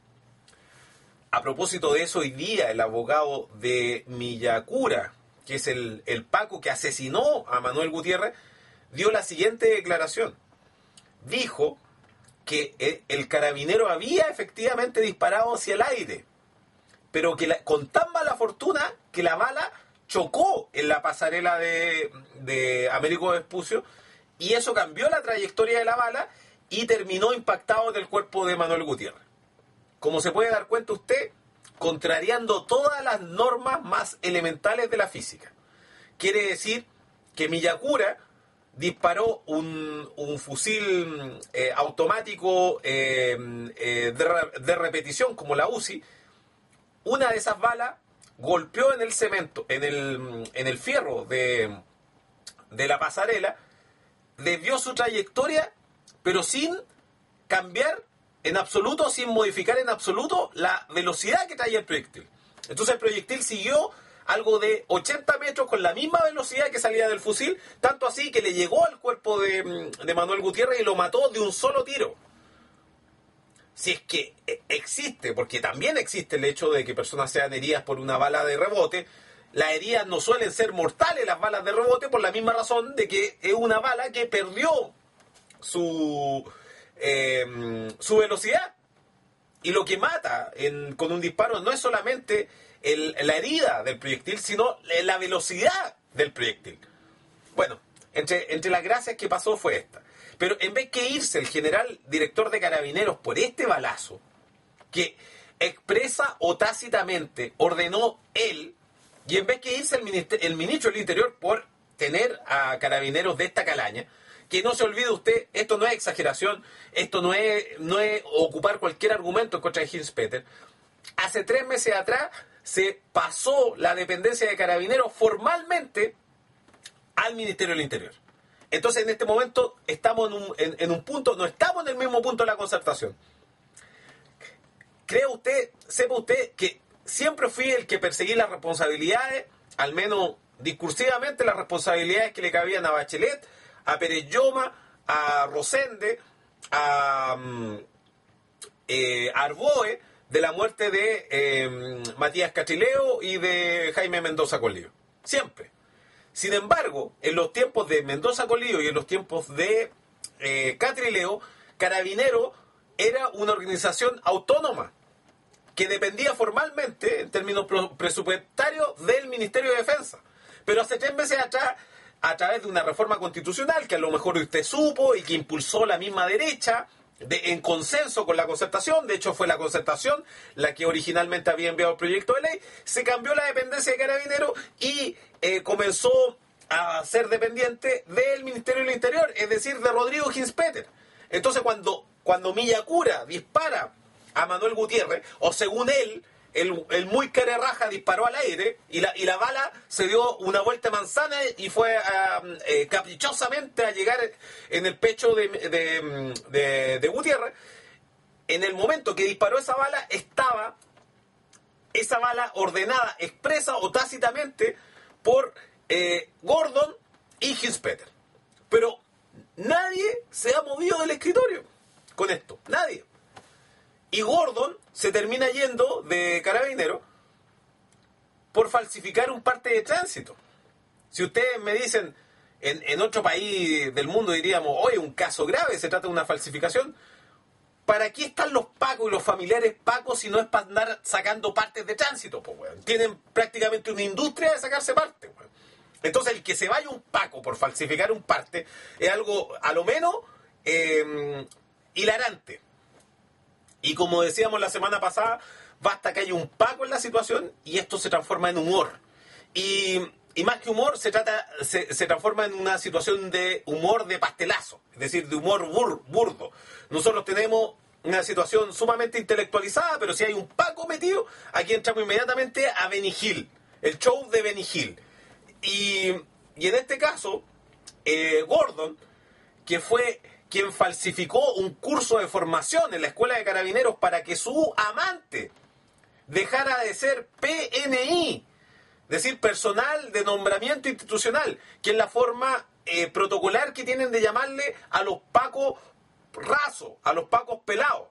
A propósito de eso, hoy día el abogado de Millacura, que es el, el Paco que asesinó a Manuel Gutiérrez, dio la siguiente declaración. Dijo que eh, el carabinero había efectivamente disparado hacia el aire, pero que la- con tan mala fortuna que la bala chocó en la pasarela de, de Américo Vespucio y eso cambió la trayectoria de la bala y terminó impactado en el cuerpo de Manuel Gutiérrez. Como se puede dar cuenta usted, contrariando todas las normas más elementales de la física. Quiere decir que Millacura disparó un, un fusil eh, automático eh, eh, de, re- de repetición como la U C I. Una de esas balas golpeó en el cemento, en el, en el fierro de, de la pasarela, desvió su trayectoria, pero sin cambiar en absoluto, sin modificar en absoluto la velocidad que traía el proyectil. Entonces el proyectil siguió algo de ochenta metros con la misma velocidad que salía del fusil, tanto así que le llegó al cuerpo de, de Manuel Gutiérrez y lo mató de un solo tiro. Si es que existe, porque también existe el hecho de que personas sean heridas por una bala de rebote, las heridas no suelen ser mortales las balas de rebote por la misma razón de que es una bala que perdió su, eh, su velocidad. Y lo que mata en, con un disparo no es solamente el, la herida del proyectil, sino la velocidad del proyectil. Bueno, entre, entre las gracias que pasó fue esta. Pero en vez que irse el general director de Carabineros por este balazo, que expresa o tácitamente ordenó él, y en vez que irse el, minister, el ministro del Interior por tener a Carabineros de esta calaña, que no se olvide usted, esto no es exageración, esto no es, no es ocupar cualquier argumento en contra de Hinspeter. Hace tres meses atrás se pasó la dependencia de Carabineros formalmente al Ministerio del Interior. Entonces, en este momento estamos en un, en, en un punto, no estamos en el mismo punto de la concertación. ¿Cree usted, sepa usted, que siempre fui el que perseguí las responsabilidades, al menos discursivamente, las responsabilidades que le cabían a Bachelet, a Pérez Lloma, a Rosende, a um, eh, Arboe, de la muerte de eh, Matías Cachileo y de Jaime Mendoza Colío? Siempre. Sin embargo, en los tiempos de Mendoza Colío y en los tiempos de eh, Catrileo, Carabinero era una organización autónoma que dependía formalmente, en términos presupuestarios, del Ministerio de Defensa. Pero hace tres meses atrás, a través de una reforma constitucional que a lo mejor usted supo y que impulsó la misma derecha, de, en consenso con la concertación, de hecho fue la concertación la que originalmente había enviado el proyecto de ley, se cambió la dependencia de Carabineros y eh, comenzó a ser dependiente del Ministerio del Interior, es decir, de Rodrigo Hinspeter. Entonces cuando, cuando Millacura dispara a Manuel Gutiérrez, o según él, el, el muy carerraja disparó al aire y la, y la bala se dio una vuelta de manzana y fue uh, eh, caprichosamente a llegar en el pecho de, de, de, de Gutiérrez. En el momento que disparó esa bala, estaba esa bala ordenada, expresa o tácitamente por eh, Gordon y Hinspeter. Pero nadie se ha movido del escritorio con esto, nadie. Y Gordon se termina yendo de Carabinero por falsificar un parte de tránsito. Si ustedes me dicen, en, en otro país del mundo diríamos, oye, un caso grave, se trata de una falsificación, ¿para qué están los pacos y los familiares pacos si no es para andar sacando partes de tránsito? Pues, bueno, tienen prácticamente una industria de sacarse partes. Bueno. Entonces, el que se vaya un paco por falsificar un parte es algo, a lo menos, eh, hilarante. Y como decíamos la semana pasada, basta que haya un paco en la situación y esto se transforma en humor. Y y más que humor, se trata se, se transforma en una situación de humor de pastelazo, es decir, de humor bur, burdo. Nosotros tenemos una situación sumamente intelectualizada, pero si hay un Paco metido, aquí entramos inmediatamente a Benny Hill, el show de Benny Hill. Y, y en este caso, eh, Gordon, que fue quien falsificó un curso de formación en la Escuela de Carabineros para que su amante dejara de ser P N I, es decir, personal de nombramiento institucional, que es la forma eh, protocolar que tienen de llamarle a los pacos rasos, a los pacos pelados,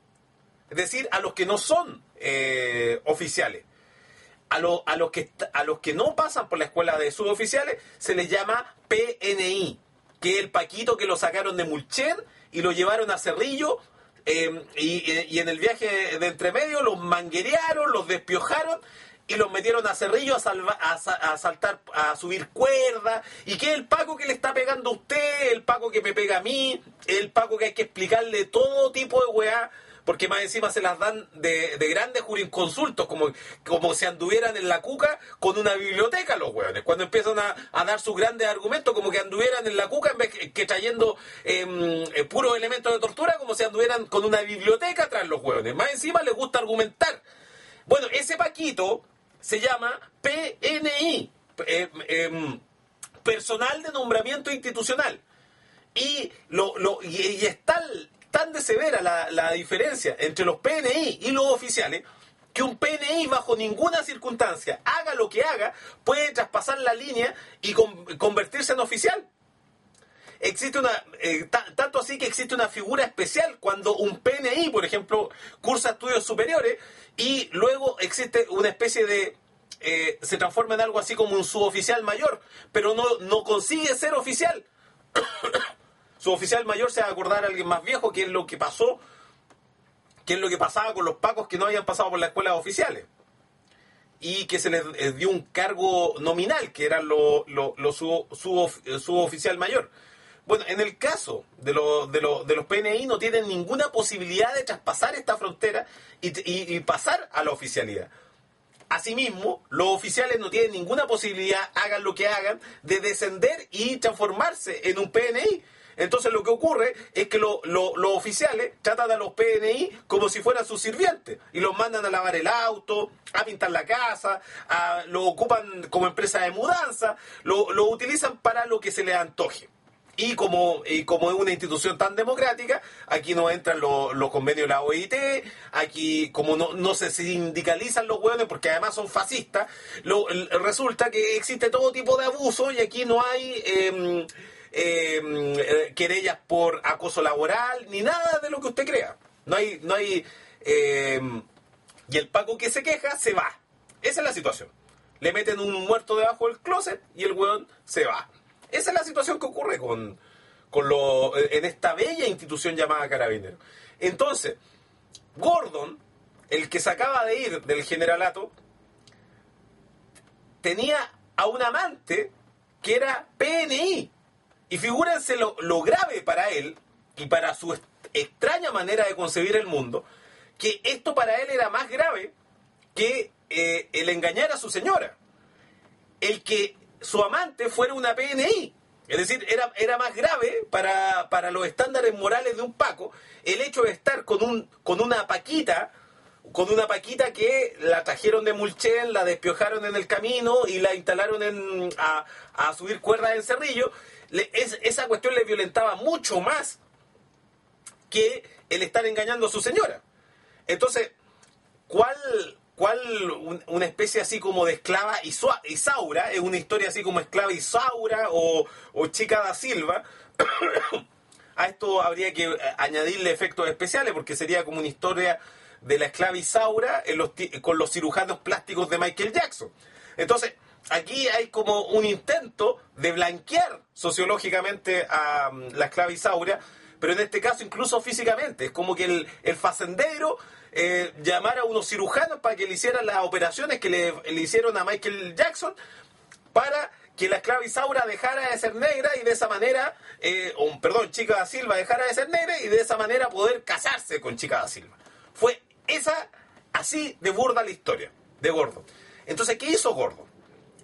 es decir, a los que no son eh, oficiales. A, lo, a, los que, a los que no pasan por la escuela de suboficiales se les llama P N I, que es el paquito que lo sacaron de Mulcher y lo llevaron a Cerrillo, eh, y, y en el viaje de entremedio los manguerearon, los despiojaron y los metieron a Cerrillo a, salva, a, a saltar, a subir cuerdas. ¿Y qué es el Paco que le está pegando a usted? El Paco que me pega a mí, el Paco que hay que explicarle todo tipo de weá, porque más encima se las dan de, de grandes jurisconsultos, como, como si anduvieran en la cuca con una biblioteca los hueones. Cuando empiezan a, a dar sus grandes argumentos, como que anduvieran en la cuca en vez que, que trayendo eh, eh, puros elementos de tortura, como si anduvieran con una biblioteca tras los hueones. Más encima les gusta argumentar. Bueno, ese Paquito se llama P N I, eh, eh, Personal de Nombramiento Institucional. Y, lo, lo, y, y está... tan de severa la, la diferencia entre los P N I y los oficiales, que un P N I bajo ninguna circunstancia, haga lo que haga, puede traspasar la línea y con, convertirse en oficial. Existe una, eh, t- tanto así que existe una figura especial cuando un P N I, por ejemplo, cursa estudios superiores y luego existe una especie de, eh, se transforma en algo así como un suboficial mayor, pero no, no consigue ser oficial. Su oficial mayor se va a acordar a alguien más viejo, que es lo que pasó, que es lo que pasaba con los pacos que no habían pasado por las escuelas oficiales y que se les eh, dio un cargo nominal, que era lo, lo, lo su, su, suboficial mayor. Bueno, en el caso de, lo, de, lo, de los P N I no tienen ninguna posibilidad de traspasar esta frontera y, y, y pasar a la oficialidad. Asimismo, los oficiales no tienen ninguna posibilidad, hagan lo que hagan, de descender y transformarse en un P N I. Entonces lo que ocurre es que lo, lo, los oficiales tratan a los P N I como si fueran sus sirvientes y los mandan a lavar el auto, a pintar la casa, a, lo ocupan como empresa de mudanza, lo, lo utilizan para lo que se les antoje. Y como, y como es una institución tan democrática, aquí no entran los, los convenios de la O I T, aquí como no, no se sindicalizan los hueones porque además son fascistas, lo, resulta que existe todo tipo de abuso y aquí no hay... Eh, Eh, querellas por acoso laboral ni nada de lo que usted crea. No hay, no hay eh, y el Paco que se queja se va. Esa es la situación. Le meten un muerto debajo del closet y el hueón se va. Esa es la situación que ocurre con, con lo, en esta bella institución llamada Carabineros. Entonces, Gordon, el que se acaba de ir del generalato, tenía a un amante que era P N I. Y figúrense lo, lo grave para él y para su est- extraña manera de concebir el mundo, que esto para él era más grave que eh, el engañar a su señora. El que su amante fuera una P N I. Es decir, era, era más grave para, para los estándares morales de un Paco el hecho de estar con, un, con una paquita, con una paquita que la trajeron de Mulchen, la despiojaron en el camino y la instalaron en, a, a subir cuerdas en Cerrillo. Le, es, esa cuestión le violentaba mucho más que el estar engañando a su señora. Entonces, ¿cuál, cuál un, una especie así como de esclava Isua, Isaura? Es una historia así como esclava Isaura o, o chica da Silva. A esto habría que añadirle efectos especiales porque sería como una historia de la esclava Isaura en los, con los cirujanos plásticos de Michael Jackson. Entonces, aquí hay como un intento de blanquear sociológicamente a um, la esclava Isaura, pero en este caso incluso físicamente. Es como que el, el facendero eh, llamara a unos cirujanos para que le hicieran las operaciones que le, le hicieron a Michael Jackson para que la esclava Isaura dejara de ser negra y de esa manera, eh, o, perdón, Chica da Silva dejara de ser negra y de esa manera poder casarse con Chica da Silva. Fue esa, así de burda la historia de Gordon. Entonces, ¿qué hizo Gordon?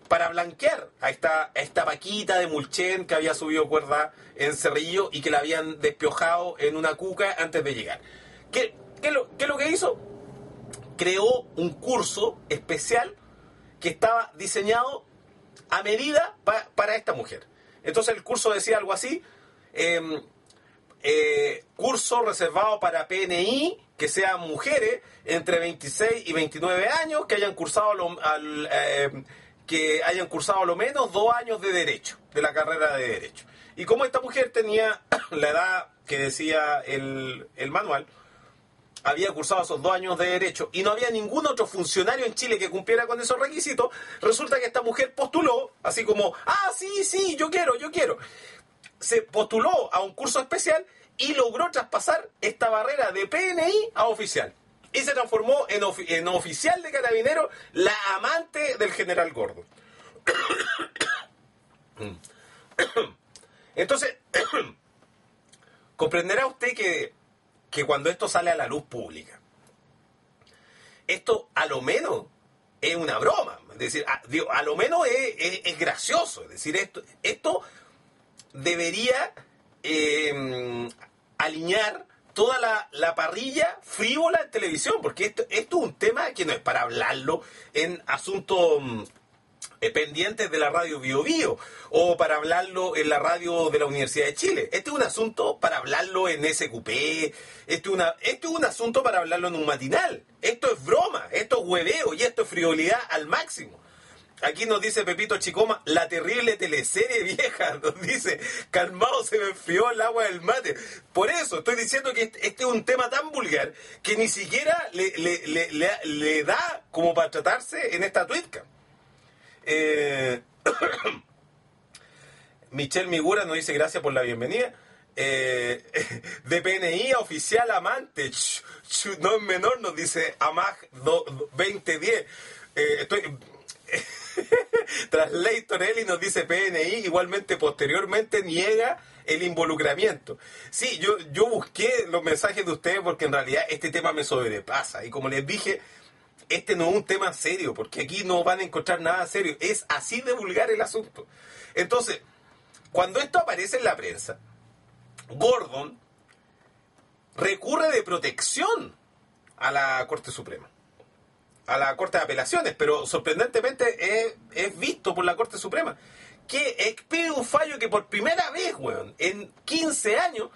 para blanquear a esta, a esta vaquita de Mulchen que había subido cuerda en Cerrillo y que la habían despiojado en una cuca antes de llegar. ¿Qué, qué, lo, qué es lo que hizo? Creó un curso especial que estaba diseñado a medida pa, para esta mujer. Entonces el curso decía algo así, eh, eh, curso reservado para P N I, que sean mujeres entre veintiséis y veintinueve años, que hayan cursado lo, al, eh, que hayan cursado lo menos dos años de derecho, de la carrera de derecho. Y como esta mujer tenía la edad que decía el, el manual, había cursado esos dos años de derecho y no había ningún otro funcionario en Chile que cumpliera con esos requisitos, resulta que esta mujer postuló, así como, ah, sí, sí, yo quiero, yo quiero. Se postuló a un curso especial y logró traspasar esta barrera de P N I a oficial. Y se transformó en, ofi- en oficial de Carabineros, la amante del general Gordon. Entonces, comprenderá usted que, que cuando esto sale a la luz pública, esto a lo menos es una broma. Es decir, a, digo, a lo menos es, es, es gracioso. Es decir, esto, esto debería eh, alinear toda la, la parrilla frívola en televisión, porque esto, esto es un tema que no es para hablarlo en asuntos eh, pendientes de la radio Bio Bio o para hablarlo en la radio de la Universidad de Chile. Este es un asunto para hablarlo en S Q P, esto es, una, esto es un asunto para hablarlo en un matinal. Esto es broma, esto es hueveo y esto es frivolidad al máximo. Aquí nos dice Pepito Chicoma, la terrible teleserie vieja, nos dice, calmado, se me enfrió el agua del mate. Por eso estoy diciendo que este, este es un tema tan vulgar que ni siquiera le, le, le, le, le da como para tratarse en esta tuitca. Eh, Michelle Migura nos dice, gracias por la bienvenida. Eh, de P N I a oficial amante, ch, ch, no es menor, nos dice Amag veinte diez. Eh, estoy... Translator Eli nos dice P N I, igualmente posteriormente niega el involucramiento. Sí, yo, yo busqué los mensajes de ustedes porque en realidad este tema me sobrepasa y como les dije, este no es un tema serio porque aquí no van a encontrar nada serio, es así de vulgar el asunto. Entonces, cuando esto aparece en la prensa, Gordon recurre de protección a la Corte Suprema, a la Corte de Apelaciones, pero sorprendentemente es, es visto por la Corte Suprema, que expide un fallo que por primera vez, weón, en quince años,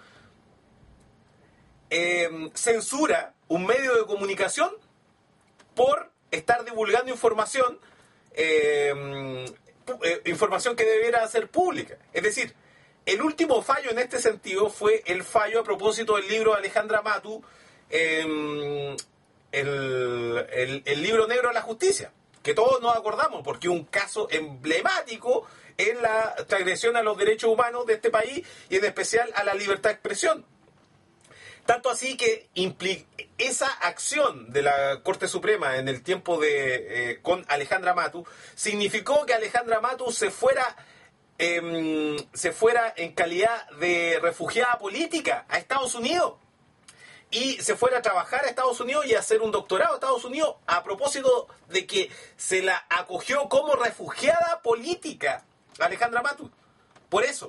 eh, censura un medio de comunicación por estar divulgando información, eh, eh, información que debiera ser pública. Es decir, el último fallo en este sentido fue el fallo a propósito del libro de Alejandra Matú, eh, El, el, el libro negro de la justicia, que todos nos acordamos porque es un caso emblemático en la transgresión a los derechos humanos de este país y en especial a la libertad de expresión. Tanto así que implica, esa acción de la Corte Suprema en el tiempo de eh, con Alejandra Matú significó que Alejandra Matú se fuera eh, se fuera en calidad de refugiada política a Estados Unidos. Y se fuera a trabajar a Estados Unidos y a hacer un doctorado a Estados Unidos a propósito de que se la acogió como refugiada política Alejandra Matú. Por eso.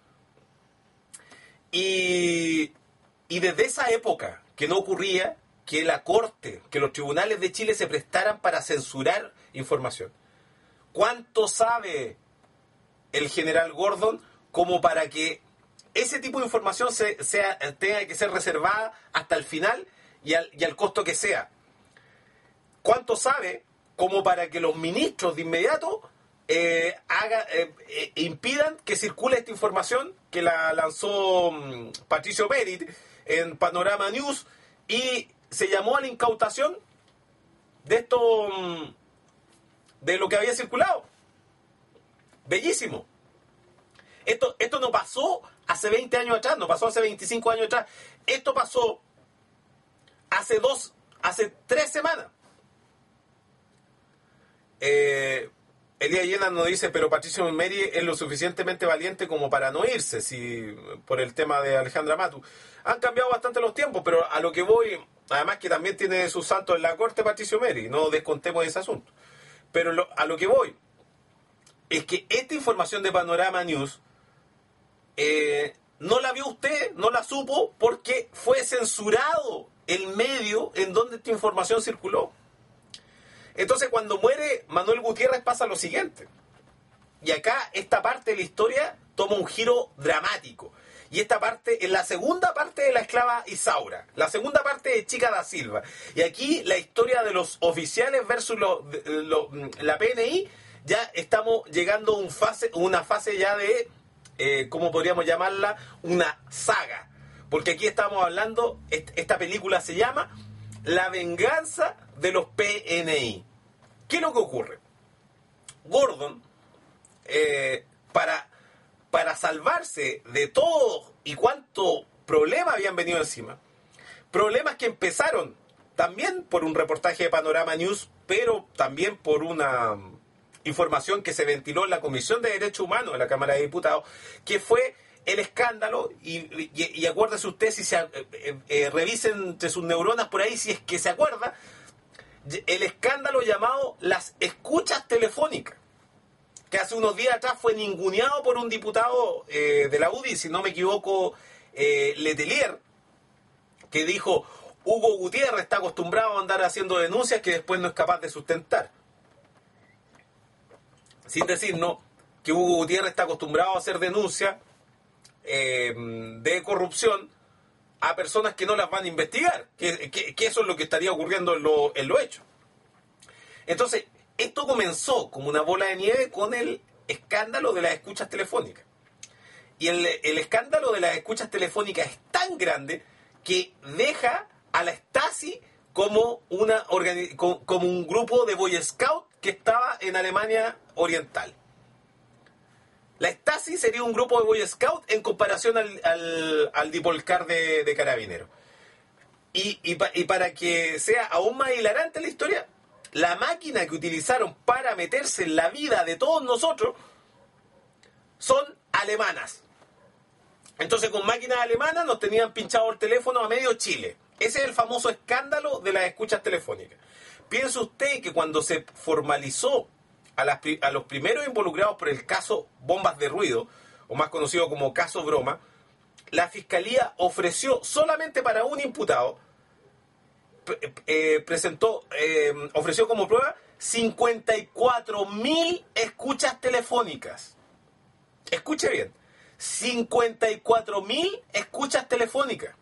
Y, y desde esa época que no ocurría que la Corte, que los tribunales de Chile se prestaran para censurar información. ¿Cuánto sabe el general Gordon como para que ese tipo de información se, sea, tenga que ser reservada hasta el final y al, y al costo que sea? ¿Cuánto sabe como para que los ministros de inmediato eh, haga, eh, eh, impidan que circule esta información que la lanzó um, Patricio Merit en Panorama News y se llamó a la incautación de esto, um, de lo que había circulado? Bellísimo. Esto, esto no pasó hace veinte años atrás, no pasó hace veinticinco años atrás. Esto pasó hace dos, hace tres semanas. Eh, Elías Llena nos dice, pero Patricio Meri es lo suficientemente valiente como para no irse, si por el tema de Alejandra Matú. Han cambiado bastante los tiempos, pero a lo que voy, además que también tiene sus saltos en la corte Patricio Meri, no descontemos ese asunto. Pero lo, a lo que voy, es que esta información de Panorama News eh, no la vio usted, no la supo, porque fue censurado el medio en donde esta información circuló. Entonces, cuando muere Manuel Gutiérrez pasa lo siguiente. Y acá esta parte de la historia toma un giro dramático. Y esta parte es la segunda parte de la esclava Isaura. La segunda parte de Chica da Silva. Y aquí la historia de los oficiales versus lo, lo, la P N I, ya estamos llegando a un fase, una fase ya de, eh, ¿cómo podríamos llamarla? Una saga. Porque aquí estamos hablando, esta película se llama La venganza de los P N I. ¿Qué es lo que ocurre? Gordon, eh, para... para salvarse de todo y cuánto problema habían venido encima. Problemas que empezaron también por un reportaje de Panorama News, pero también por una información que se ventiló en la Comisión de Derechos Humanos de la Cámara de Diputados, que fue el escándalo, y, y, y acuérdese usted, si se eh, eh, revisen entre sus neuronas por ahí, si es que se acuerda, el escándalo llamado las escuchas telefónicas, que hace unos días atrás fue ninguneado por un diputado eh, de la U D I, si no me equivoco, eh, Letelier, que dijo, Hugo Gutiérrez está acostumbrado a andar haciendo denuncias que después no es capaz de sustentar. Sin decirnos que Hugo Gutiérrez está acostumbrado a hacer denuncias eh, de corrupción a personas que no las van a investigar, que, que, que eso es lo que estaría ocurriendo en lo, en lo hecho. Entonces, esto comenzó como una bola de nieve con el escándalo de las escuchas telefónicas. Y el, el escándalo de las escuchas telefónicas es tan grande que deja a la Stasi como, una organi- como, como un grupo de Boy Scout que estaba en Alemania Oriental. La Stasi sería un grupo de Boy Scout en comparación al, al, al Dipolcar de, de Carabineros. Y, y, pa, y para que sea aún más hilarante la historia, la máquina que utilizaron para meterse en la vida de todos nosotros son alemanas. Entonces, con máquinas alemanas nos tenían pinchado el teléfono a medio Chile. Ese es el famoso escándalo de las escuchas telefónicas. Piense usted que cuando se formalizó a, las, a los primeros involucrados por el caso Bombas de Ruido, o más conocido como caso Broma, la Fiscalía ofreció solamente para un imputado, Eh, presentó, eh, ofreció como prueba cincuenta y cuatro mil escuchas telefónicas. Escuche bien, cincuenta y cuatro mil escuchas telefónicas.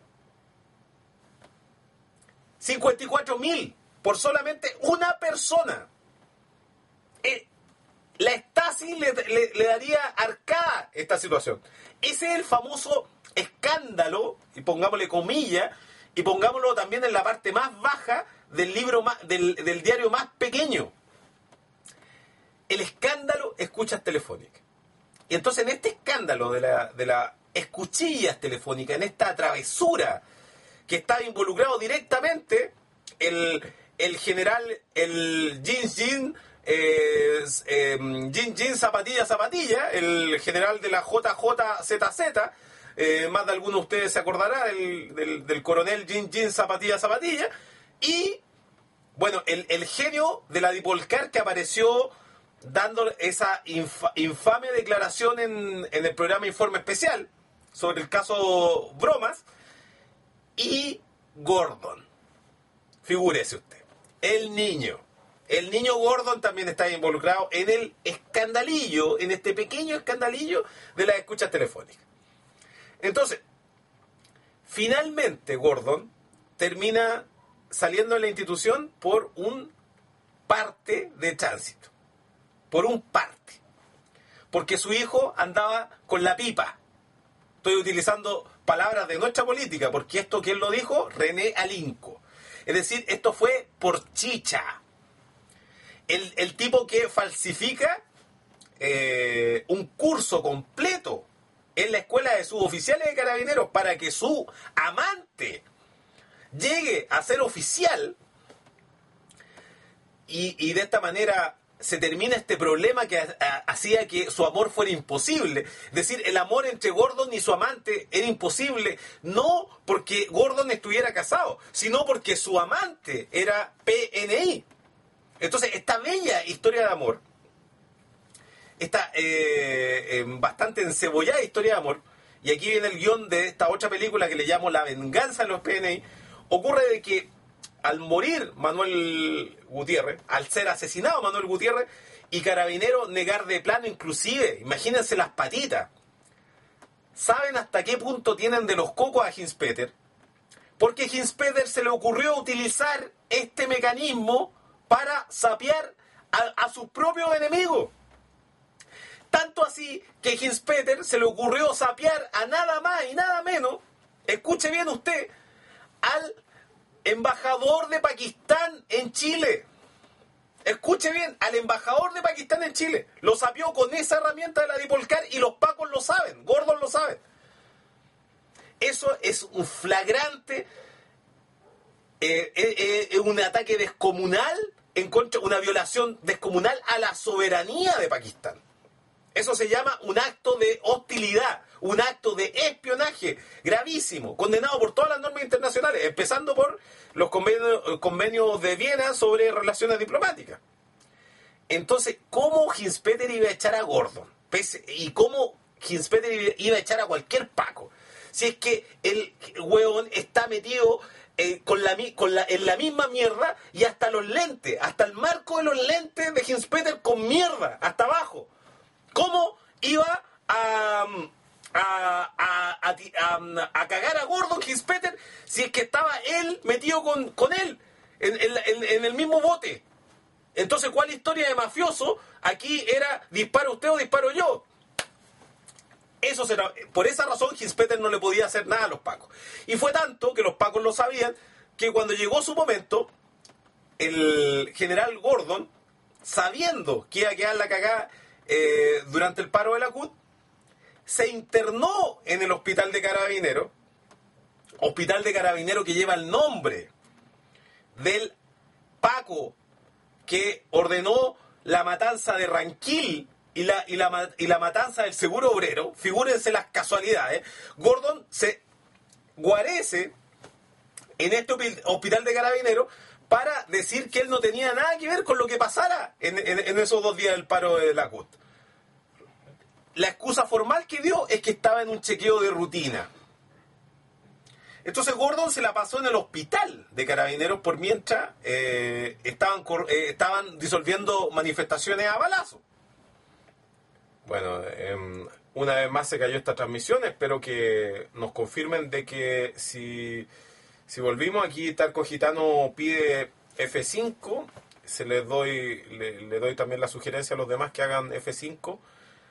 cincuenta y cuatro mil por solamente una persona. Eh, la Stasi le, le, le daría arcada esta situación. Ese es el famoso escándalo, y pongámosle comillas, y pongámoslo también en la parte más baja del libro más, del, del diario más pequeño. El escándalo escuchas telefónicas. Y entonces en este escándalo de la, de las escuchillas telefónicas, en esta travesura que está involucrado directamente el, el general, el Jin Jin, eh, eh, Jin Jin Zapatilla Zapatilla, el general de la J J Z Z. Eh, más de alguno de ustedes se acordará del, del, del coronel Jin Jin Zapatilla Zapatilla, y bueno, el, el genio de la Dipolcar que apareció dando esa infa, infame declaración en, en el programa Informe Especial sobre el caso Bromas, y Gordon, figúrese usted, el niño, el niño Gordon también está involucrado en el escandalillo, en este pequeño escandalillo de las escuchas telefónicas. Entonces, finalmente Gordon termina saliendo de la institución por un parte de tránsito. Por un parte. Porque su hijo andaba con la pipa. Estoy utilizando palabras de nuestra política, porque esto, ¿quién lo dijo? René Alinco. Es decir, esto fue por chicha. El, el tipo que falsifica eh, un curso completo en la escuela de suboficiales de Carabineros para que su amante llegue a ser oficial, y, y de esta manera se termina este problema que a, a, hacía que su amor fuera imposible. Es decir, el amor entre Gordon y su amante era imposible, no porque Gordon estuviera casado, sino porque su amante era P N I. Entonces, esta bella historia de amor esta eh, eh, bastante encebollada historia de amor, y aquí viene el guión de esta otra película que le llamo La venganza de los P N I, ocurre de que al morir Manuel Gutiérrez, al ser asesinado Manuel Gutiérrez, y Carabineros negar de plano, inclusive, imagínense las patitas, ¿saben hasta qué punto tienen de los cocos a Hinspeter? Porque a Hinspeter se le ocurrió utilizar este mecanismo para sapear a, a sus propios enemigos. Tanto así que a Hinspeter se le ocurrió sapear a nada más y nada menos, escuche bien usted, al embajador de Pakistán en Chile. Escuche bien, al embajador de Pakistán en Chile. Lo sapió con esa herramienta de la Dipolcar y los pacos lo saben, Gordon lo sabe. Eso es un flagrante, eh, eh, eh, un ataque descomunal, en contra, una violación descomunal a la soberanía de Pakistán. Eso se llama un acto de hostilidad, un acto de espionaje gravísimo, condenado por todas las normas internacionales, empezando por los convenios, convenios de Viena sobre relaciones diplomáticas. Entonces, ¿cómo Hinspeter iba a echar a Gordon? ¿Y cómo Hinspeter iba a echar a cualquier paco? Si es que el hueón está metido eh, con la, con la, en la misma mierda, y hasta los lentes, hasta el marco de los lentes de Hinspeter con mierda, hasta abajo. ¿Cómo iba a, a, a, a, a, a cagar a Gordon Hinspeter si es que estaba él metido con, con él en, en, en el mismo bote? Entonces, ¿cuál historia de mafioso? Aquí era disparo usted o disparo yo. Eso será, por esa razón Hinspeter no le podía hacer nada a los pacos. Y fue tanto que los pacos lo sabían, que cuando llegó su momento, el general Gordon, sabiendo que iba a quedar la cagada Eh, durante el paro de la C U T, se internó en el hospital de Carabineros, hospital de Carabineros que lleva el nombre del Paco que ordenó la matanza de Ranquil y la, y la, y la matanza del Seguro Obrero. Figúrense las casualidades. Gordon se guarece en este hospital de Carabineros para decir que él no tenía nada que ver con lo que pasara en, en, en esos dos días del paro de la C U T. La excusa formal que dio es que estaba en un chequeo de rutina. Entonces Gordon se la pasó en el hospital de Carabineros por mientras eh, estaban, eh, estaban disolviendo manifestaciones a balazo. Bueno, eh, una vez más se cayó esta transmisión. Espero que nos confirmen de que si... Si volvimos aquí, Tarco Gitano pide F cinco, se les doy, le, le doy también la sugerencia a los demás que hagan F cinco.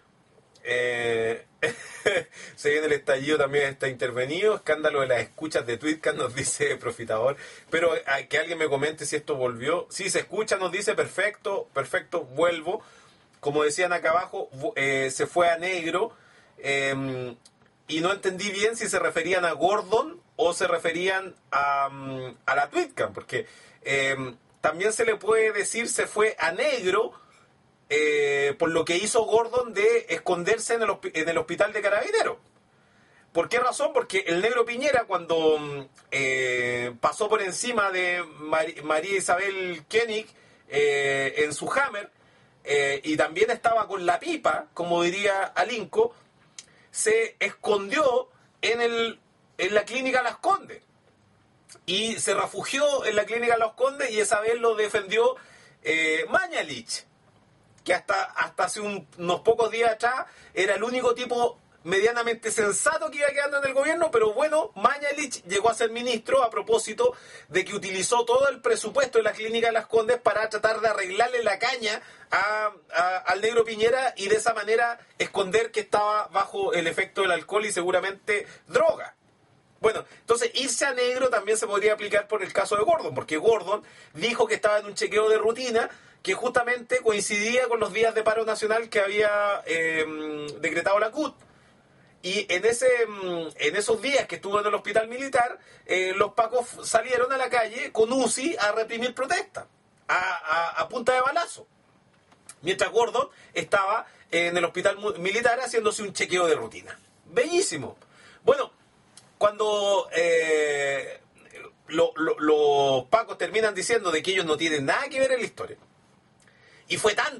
Eh, se viene el estallido, también está intervenido. Escándalo de las escuchas de Twitcast, nos dice Profitador. Pero hay que alguien me comente si esto volvió. Sí, se escucha, nos dice, perfecto, perfecto, vuelvo. Como decían acá abajo, eh, se fue a negro. Eh, y no entendí bien si se referían a Gordon o se referían a, a la Twitcam, porque eh, también se le puede decir se fue a negro eh, por lo que hizo Gordon de esconderse en el, en el hospital de Carabineros. ¿Por qué razón? Porque el negro Piñera, cuando eh, pasó por encima de Mar- María Isabel Koenig eh, en su Hammer, eh, y también estaba con la pipa, como diría Alinco, se escondió en el en la clínica Las Condes y se refugió en la clínica Las Condes, y esa vez lo defendió eh, Mañalich, que hasta, hasta hace un, unos pocos días atrás era el único tipo medianamente sensato que iba quedando en el gobierno. Pero bueno, Mañalich llegó a ser ministro a propósito de que utilizó todo el presupuesto de la clínica Las Condes para tratar de arreglarle la caña a, a, al negro Piñera, y de esa manera esconder que estaba bajo el efecto del alcohol y seguramente droga. Bueno, entonces irse a negro también se podría aplicar por el caso de Gordon, porque Gordon dijo que estaba en un chequeo de rutina que justamente coincidía con los días de paro nacional que había eh, decretado la C U T. Y en ese en esos días que estuvo en el hospital militar, eh, los pacos salieron a la calle con U C I a reprimir protestas, a, a, a punta de balazo. Mientras Gordon estaba en el hospital militar haciéndose un chequeo de rutina. Bellísimo. Bueno, cuando eh, lo, lo, los pacos terminan diciendo de que ellos no tienen nada que ver en la historia. Y fue tanto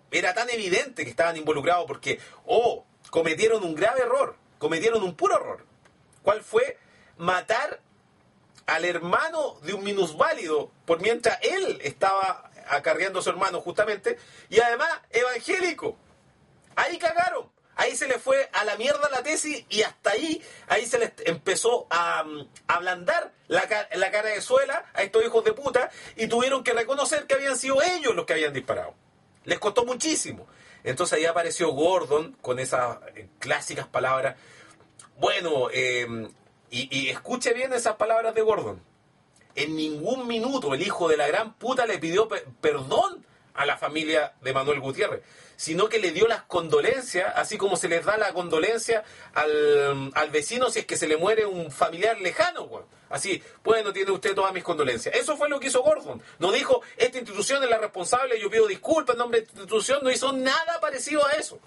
era tan evidente que estaban involucrados porque, oh, cometieron un grave error, cometieron un puro error. ¿Cuál fue? Matar al hermano de un minusválido, por mientras él estaba acarreando a su hermano justamente, y además evangélico. Ahí cagaron. Ahí se le fue a la mierda la tesis y hasta ahí, ahí se les empezó a, a ablandar la, la cara de suela a estos hijos de puta y tuvieron que reconocer que habían sido ellos los que habían disparado. Les costó muchísimo. Entonces ahí apareció Gordon con esas eh, clásicas palabras. Bueno, eh, y, y escuche bien esas palabras de Gordon. En ningún minuto el hijo de la gran puta le pidió pe- perdón a la familia de Manuel Gutiérrez, sino que le dio las condolencias, así como se les da la condolencia al, al vecino si es que se le muere un familiar lejano, güey. Así, bueno, tiene usted todas mis condolencias. Eso fue lo que hizo Gordon. No dijo, esta institución es la responsable, yo pido disculpas en nombre de esta institución, no hizo nada parecido a eso.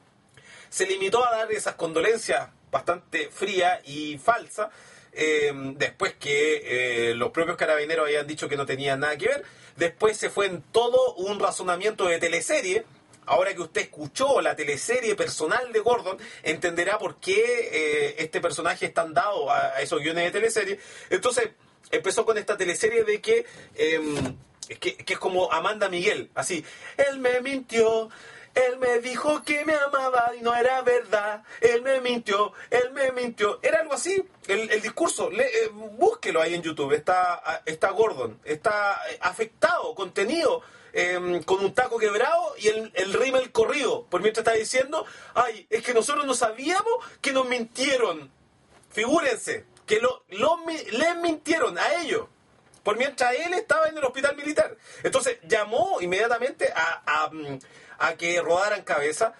Se limitó a dar esas condolencias bastante frías y falsas, eh, después que eh, los propios carabineros habían dicho que no tenían nada que ver. Después se fue en todo un razonamiento de teleserie. Ahora que usted escuchó la teleserie personal de Gordon, entenderá por qué eh, este personaje es tan dado a, a esos guiones de teleserie. Entonces, empezó con esta teleserie de que, eh, que, que es como Amanda Miguel, así, él me mintió, él me dijo que me amaba y no era verdad, él me mintió, él me mintió, era algo así, el, el discurso, le, eh, búsquelo ahí en YouTube, está, está Gordon, está afectado, contenido, Eh, con un taco quebrado y el, el rímel corrido, por mientras está diciendo, ay, es que nosotros no sabíamos que nos mintieron. Figúrense, que lo, lo, les mintieron a ellos, por mientras él estaba en el hospital militar. Entonces llamó inmediatamente a, a, a que rodaran cabeza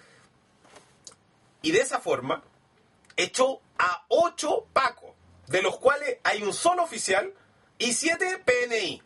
y de esa forma echó a ocho pacos, de los cuales hay un solo oficial y siete P N I.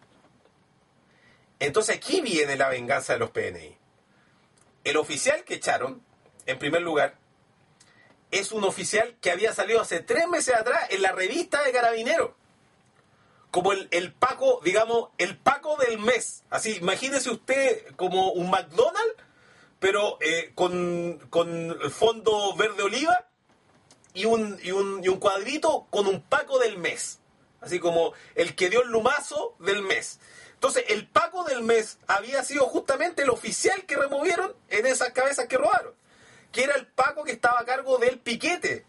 Entonces aquí viene la venganza de los P N I. El oficial que echaron, en primer lugar, es un oficial que había salido hace tres meses atrás en la revista de Carabineros. Como el, el Paco, digamos, el Paco del mes. Así, imagínese usted como un McDonald's, pero eh, con, con el fondo verde oliva y un, y, un, y un cuadrito con un Paco del mes. Así como el que dio el lumazo del mes. Entonces, el Paco del mes había sido justamente el oficial que removieron en esas cabezas que robaron. Que era el Paco que estaba a cargo del piquete.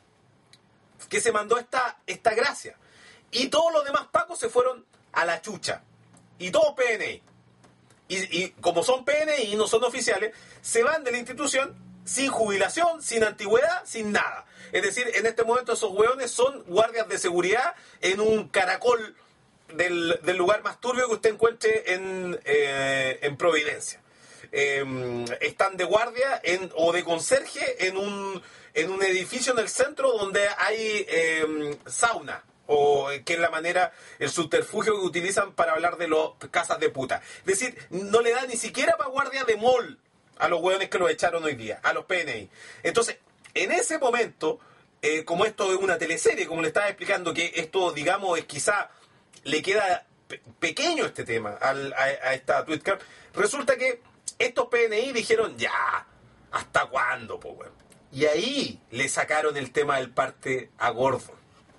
Que se mandó esta, esta gracia. Y todos los demás Pacos se fueron a la chucha. Y todos P N I. Y, y como son P N I y no son oficiales, se van de la institución sin jubilación, sin antigüedad, sin nada. Es decir, en este momento esos hueones son guardias de seguridad en un caracol Del, del lugar más turbio que usted encuentre en, eh, en Providencia. Eh, están de guardia en, o de conserje en un, en un edificio en el centro donde hay eh, sauna, o que es la manera, el subterfugio que utilizan para hablar de las casas de puta. Es decir, no le da ni siquiera para guardia de mall a los hueones que los echaron hoy día, a los P N I. Entonces, en ese momento, eh, como esto es una teleserie, como le estaba explicando, que esto, digamos, es quizá le queda pe- pequeño este tema al, a, a esta Twitcam, resulta que estos P N I dijeron, ya, ¿hasta cuándo, po, weón? Y ahí le sacaron el tema del parte a Gordon.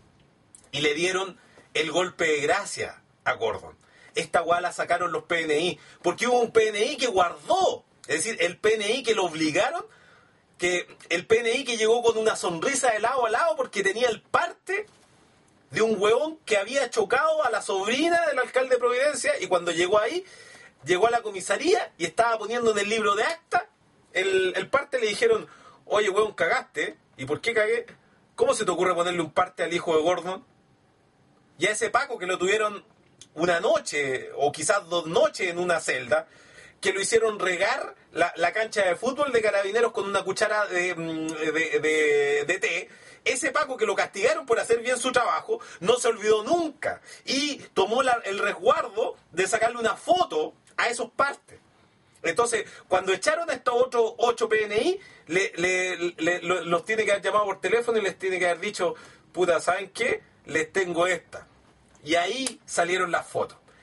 Y le dieron el golpe de gracia a Gordon. Esta weá la sacaron los P N I, porque hubo un P N I que guardó, es decir, el P N I que lo obligaron, que el P N I que llegó con una sonrisa de lado a lado porque tenía el parte de un huevón que había chocado a la sobrina del alcalde de Providencia, y cuando llegó ahí, llegó a la comisaría y estaba poniendo en el libro de acta el, el parte. Le dijeron, oye huevón, cagaste. ¿Y por qué cagué? ¿Cómo se te ocurre ponerle un parte al hijo de Gordon? Y a ese Paco que lo tuvieron una noche o quizás dos noches en una celda, que lo hicieron regar la, la cancha de fútbol de Carabineros con una cuchara de, de, de, de té. Ese Paco que lo castigaron por hacer bien su trabajo no se olvidó nunca y tomó la, el resguardo de sacarle una foto a esos partes. Entonces, cuando echaron a estos otros ocho P N I, le, le, le, le, los tiene que haber llamado por teléfono y les tiene que haber dicho, puta, ¿saben qué? Les tengo esta. Y ahí salieron las fotos.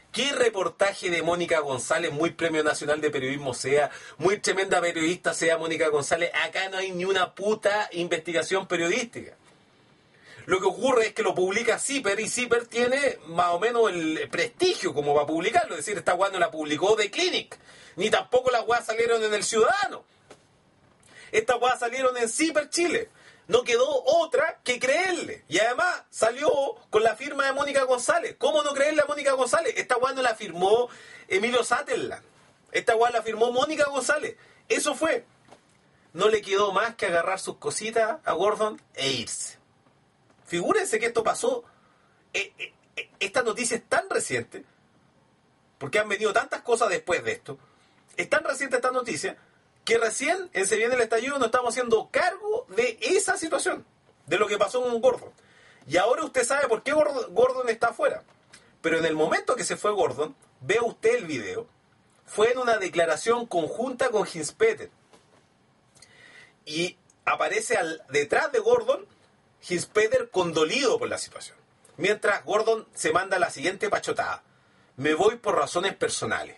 ¿Qué reportaje de Mónica González, muy premio nacional de periodismo sea, muy tremenda periodista sea Mónica González? Acá no hay ni una puta investigación periodística. Lo que ocurre es que lo publica Zipper y Zipper tiene más o menos el prestigio como va a publicarlo. Es decir, esta weá no la publicó The Clinic, ni tampoco las weas salieron en El Ciudadano. Estas weas salieron en Zipper Chile. No quedó otra que creerle. Y además salió con la firma de Mónica González. ¿Cómo no creerle a Mónica González? Esta weá no la firmó Emilio Sutherland. Esta weá la firmó Mónica González. Eso fue. No le quedó más que agarrar sus cositas a Gordon e irse. Figúrense que esto pasó. Eh, eh, eh, esta noticia es tan reciente, porque han venido tantas cosas después de esto. Es tan reciente esta noticia que recién, en Se Viene el Estallido, nos estamos haciendo cargo de esa situación, de lo que pasó con Gordon. Y ahora usted sabe por qué Gordon está afuera. Pero en el momento que se fue Gordon, vea usted el video, fue en una declaración conjunta con Hinspeter. Y aparece al, detrás de Gordon, Hinspeter condolido por la situación. Mientras Gordon se manda la siguiente pachotada. Me voy por razones personales.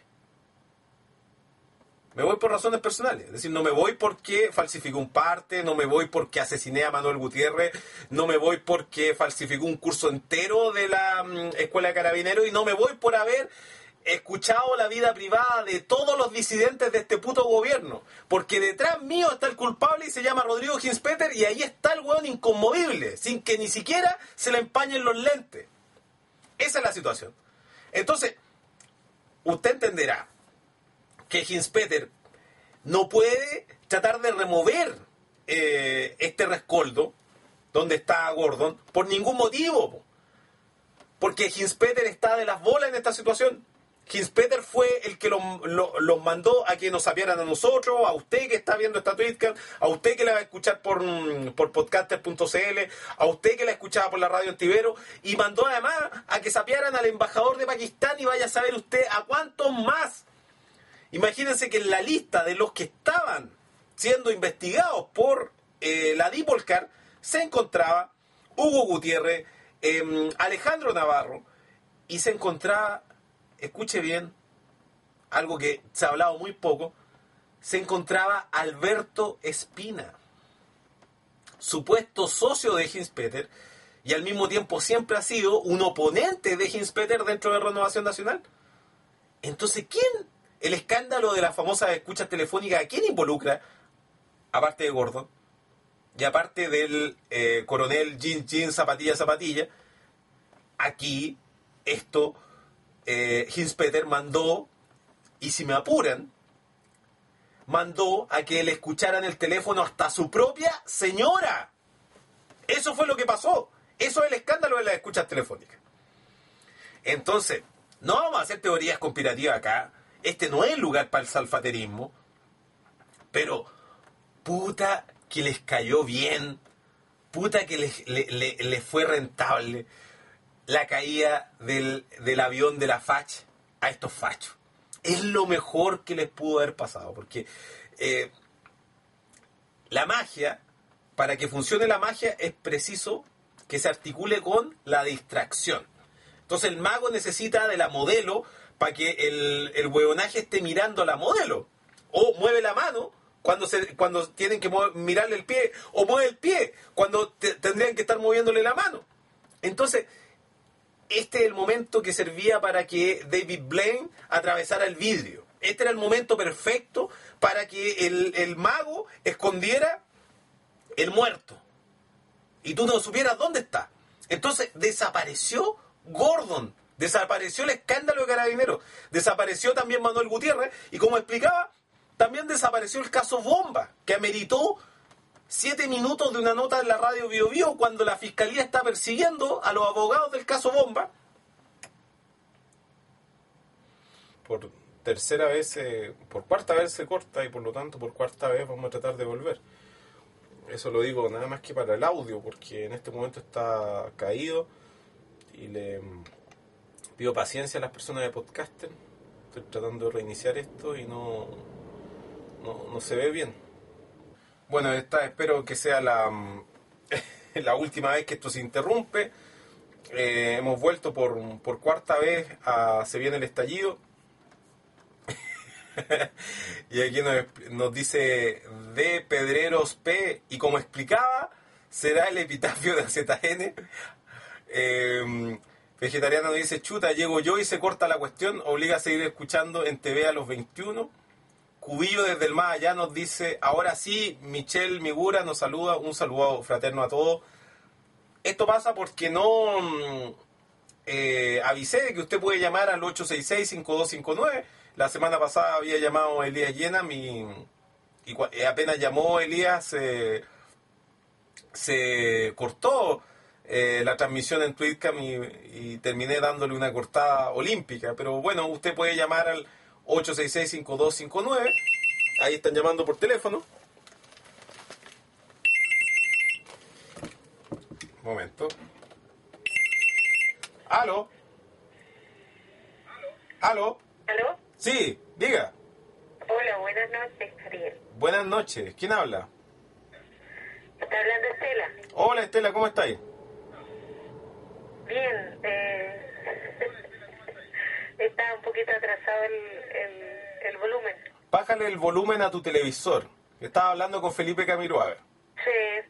Me voy por razones personales. Es decir, no me voy porque falsificó un parte, no me voy porque asesiné a Manuel Gutiérrez, no me voy porque falsificó un curso entero de la um, Escuela de Carabineros y no me voy por haber escuchado la vida privada de todos los disidentes de este puto gobierno. Porque detrás mío está el culpable y se llama Rodrigo Hinspeter y ahí está el hueón inconmovible, sin que ni siquiera se le empañen los lentes. Esa es la situación. Entonces, usted entenderá que Hinspeter no puede tratar de remover eh, este rescoldo donde está Gordon por ningún motivo. Porque Hinspeter está de las bolas en esta situación. Hinspeter fue el que los lo, lo mandó a que nos sapiaran a nosotros, a usted que está viendo esta tweetcast, a usted que la va a escuchar por, por podcaster punto c l, a usted que la escuchaba por la radio Antivero, y mandó además a que sapiaran al embajador de Pakistán y vaya a saber usted a cuántos más. Imagínense que en la lista de los que estaban siendo investigados por eh, la Dipolcar se encontraba Hugo Gutiérrez, eh, Alejandro Navarro, y se encontraba, escuche bien, algo que se ha hablado muy poco, se encontraba Alberto Espina, supuesto socio de Hinspeter, y al mismo tiempo siempre ha sido un oponente de Hinspeter dentro de Renovación Nacional. Entonces, ¿quién? El escándalo de las famosas escuchas telefónicas, ¿a quién involucra? Aparte de Gordon, y aparte del eh, coronel Jean Jean Zapatilla Zapatilla, aquí esto eh, Hinspeter mandó, y si me apuran, mandó a que le escucharan el teléfono hasta su propia señora. Eso fue lo que pasó. Eso es el escándalo de las escuchas telefónicas. Entonces, no vamos a hacer teorías conspirativas acá. Este no es el lugar para el salfaterismo, pero puta que les cayó bien, puta que les, les, les, les fue rentable la caída del, del avión de la Fach a estos fachos. Es lo mejor que les pudo haber pasado, porque eh, la magia, para que funcione la magia, es preciso que se articule con la distracción. Entonces el mago necesita de la modelo para que el, el huevonaje esté mirando a la modelo. O mueve la mano cuando se cuando tienen que mover, mirarle el pie, o mueve el pie cuando te, tendrían que estar moviéndole la mano. Entonces, este es el momento que servía para que David Blaine atravesara el vidrio. Este era el momento perfecto para que el, el mago escondiera el muerto. Y tú no supieras dónde está. Entonces, desapareció Gordon. Desapareció el escándalo de Carabineros. Desapareció también Manuel Gutiérrez. Y como explicaba, también desapareció el caso Bomba, que ameritó siete minutos de una nota en la radio Bio Bio cuando la fiscalía está persiguiendo a los abogados del caso Bomba. Por tercera vez, eh, por cuarta vez se corta y por lo tanto por cuarta vez vamos a tratar de volver. Eso lo digo nada más que para el audio, porque en este momento está caído y le pido paciencia a las personas de podcaster. Estoy tratando de reiniciar esto y no, no, no se ve bien. Bueno, esta espero que sea la, la última vez que esto se interrumpe. eh, hemos vuelto por, por cuarta vez a Se viene el estallido. Y aquí nos, nos dice de Pedreros P, y como explicaba, será el epitafio de Z N. Eh, Vegetariano nos dice, chuta, llego yo y se corta la cuestión, obliga a seguir escuchando en T V a los veintiuno. Cubillo desde el más allá nos dice, ahora sí, Michelle Migura nos saluda, un saludo fraterno a todos. Esto pasa porque no eh, avisé de que usted puede llamar al ocho seis seis, cinco dos cinco nueve. La semana pasada había llamado Elías Llena, mi, y cua- eh, apenas llamó Elías, eh, se cortó eh, la transmisión en Twitcam y, y terminé dándole una cortada olímpica. Pero bueno, usted puede llamar al ocho seis seis, cinco dos cinco nueve. Ahí están llamando por teléfono. Un momento. ¿Aló? ¿Aló? ¿Aló? Sí, diga. Hola, buenas noches, Ariel. Buenas noches. ¿Quién habla? Está hablando Estela. Hola Estela, ¿cómo estáis? Bien, eh, está un poquito atrasado el, el, el volumen. Bájale el volumen a tu televisor. Estaba hablando con Felipe Camiroaga. Sí.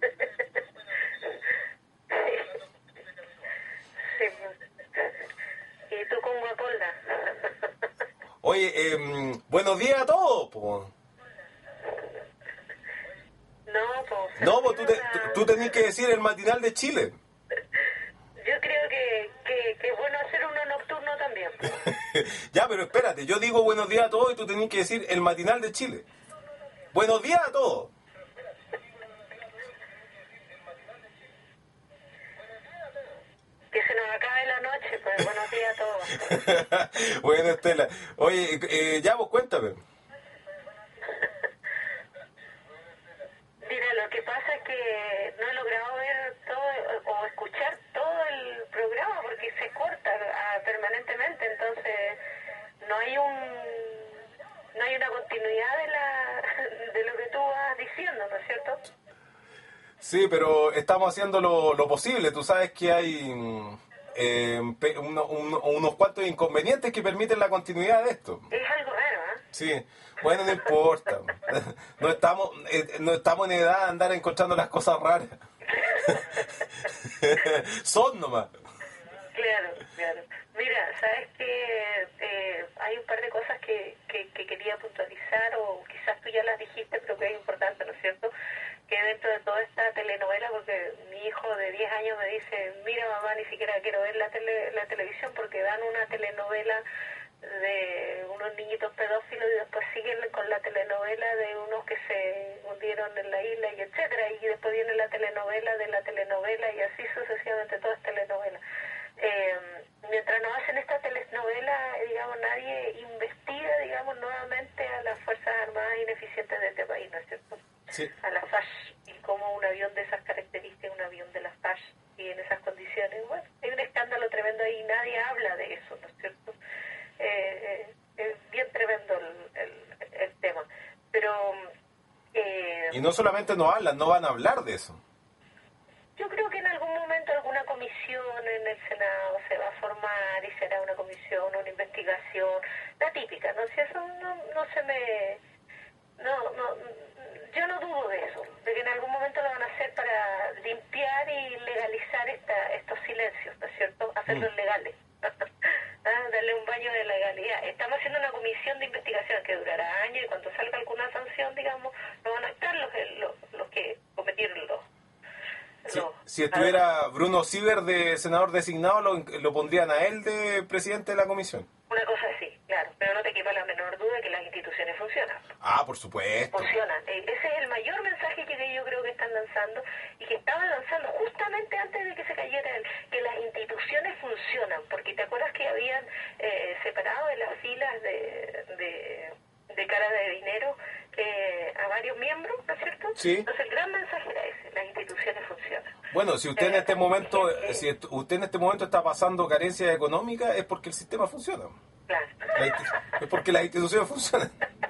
Sí. Y tú con Guapolda. Oye, eh, buenos días a todos. Po. No, pues. No, pues tú, te, tú, tú tenés que decir el matinal de Chile. Yo creo que, que, que es bueno hacer uno nocturno también. Ya, pero espérate, yo digo buenos días a todos y tú tenés que decir el matinal de Chile. Buenos días a todos. Que se nos acabe la noche, pues buenos días a todos. Bueno, Estela. Oye, eh, ya vos cuéntame. Mira, lo que pasa es que no he logrado ver todo o escuchar todo el programa porque se corta ah, permanentemente, entonces no hay un no hay una continuidad de la de lo que tú vas diciendo, ¿no es cierto? Sí, pero estamos haciendo lo, lo posible. Tú sabes que hay eh, pe- uno- uno- unos cuantos inconvenientes que permiten la continuidad de esto. Es algo raro, ¿eh? Sí, bueno, no importa. No estamos, eh, no estamos en edad de andar encontrando las cosas raras. Son nomás. Claro, claro. Mira, sabes que eh, hay un par de cosas que, que, que quería puntualizar, o quizás tú ya las dijiste, pero que es importante, ¿no es cierto? Que dentro de toda esta telenovela, porque mi hijo de diez años me dice, mira mamá, ni siquiera quiero ver la, tele, la televisión porque dan una telenovela de unos niñitos pedófilos y después siguen con la telenovela de unos que se hundieron en la isla y etcétera, y después viene la telenovela de la telenovela y así sucesivamente, todo es telenovela. Eh, mientras nos hacen esta telenovela, digamos, nadie investiga, digamos, nuevamente a las Fuerzas Armadas ineficientes de este país, ¿no es cierto? Sí. A la F A S H, y como un avión de esas características, un avión de la F A S H y en esas condiciones, bueno, hay un escándalo tremendo ahí y nadie habla de eso, ¿no es cierto? Eh, eh, es bien tremendo el, el, el tema, pero eh, Y no solamente no hablan, no van a hablar de eso. yo creo que en algún momento alguna comisión en el Senado se va a formar y será una comisión, una investigación, la típica, ¿no? Si eso no, no se me... No, no, yo no dudo de eso, de que en algún momento lo van a hacer para limpiar y legalizar esta, estos silencios, ¿no es cierto? Hacerlos Mm. legales. ¿Ah? Darle un baño de legalidad. Estamos haciendo una comisión de investigación que durará años y cuando salga alguna sanción, digamos, no van a estar los, los, los que cometieron los... Si, los- si estuviera Bruno Ciber de senador designado, lo, lo pondrían a él de presidente de la comisión. Una cosa así, claro, pero no te quepa la menor duda que las instituciones funcionan. Ah, por supuesto. Funcionan. Eh, ese es el mayor mensaje que yo creo que están lanzando y que estaban lanzando justamente antes de que se cayera el, que las instituciones funcionan, porque te acuerdas que habían eh, separado de las filas de, de, de cara de dinero eh, a varios miembros, ¿no es cierto? Sí. Entonces el gran mensaje era ese, las instituciones funcionan. Bueno, si usted en este momento, si est- usted en este momento está pasando carencias económicas, es porque el sistema funciona. Claro. La insti- es porque las instituciones funcionan.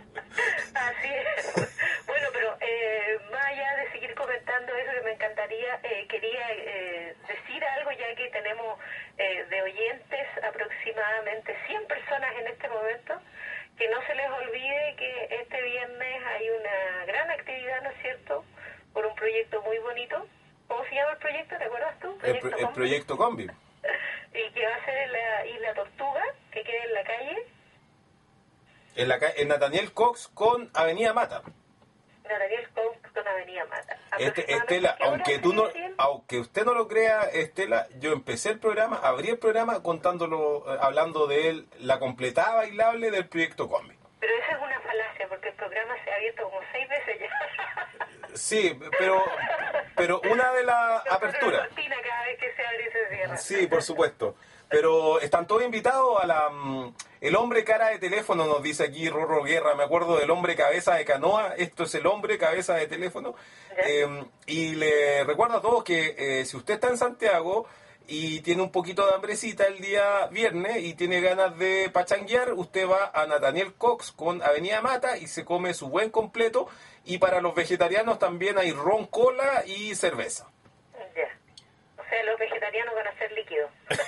Así es. Bueno, pero eh, más allá de seguir comentando eso que me encantaría, eh, quería eh, decir algo ya aquí tenemos eh, de oyentes aproximadamente cien personas en este momento, que no se les olvide que este viernes hay una gran actividad, ¿no es cierto?, por un proyecto muy bonito. ¿Cómo se llama el proyecto? ¿Te acuerdas tú? El, pro, el proyecto Combi. Y que va a ser en la Isla Tortuga, que queda en la calle. En la en Nathaniel Cox con Avenida Mata. Nathaniel Cox con Avenida Mata. Este, Estela, aunque tú no, aunque usted no lo crea, Estela, yo empecé el programa, abrí el programa contándolo, eh, hablando de él, la completada bailable del proyecto Combi. Pero esa es una falacia, porque el programa se ha abierto como seis veces ya. Sí, pero pero una de las aperturas. Cada vez que se abre y se cierra. Sí, por supuesto. Pero están todos invitados a la... Um, el hombre cara de teléfono, nos dice aquí Rorro Guerra. Me acuerdo del hombre cabeza de canoa. Esto es el hombre cabeza de teléfono. Eh, y le recuerdo a todos que eh, si usted está en Santiago y tiene un poquito de hambrecita el día viernes y tiene ganas de pachanguear, usted va a Nathaniel Cox con Avenida Mata y se come su buen completo. Y para los vegetarianos también hay ron, cola y cerveza. Ya. O sea, los vegetarianos van a ser líquidos.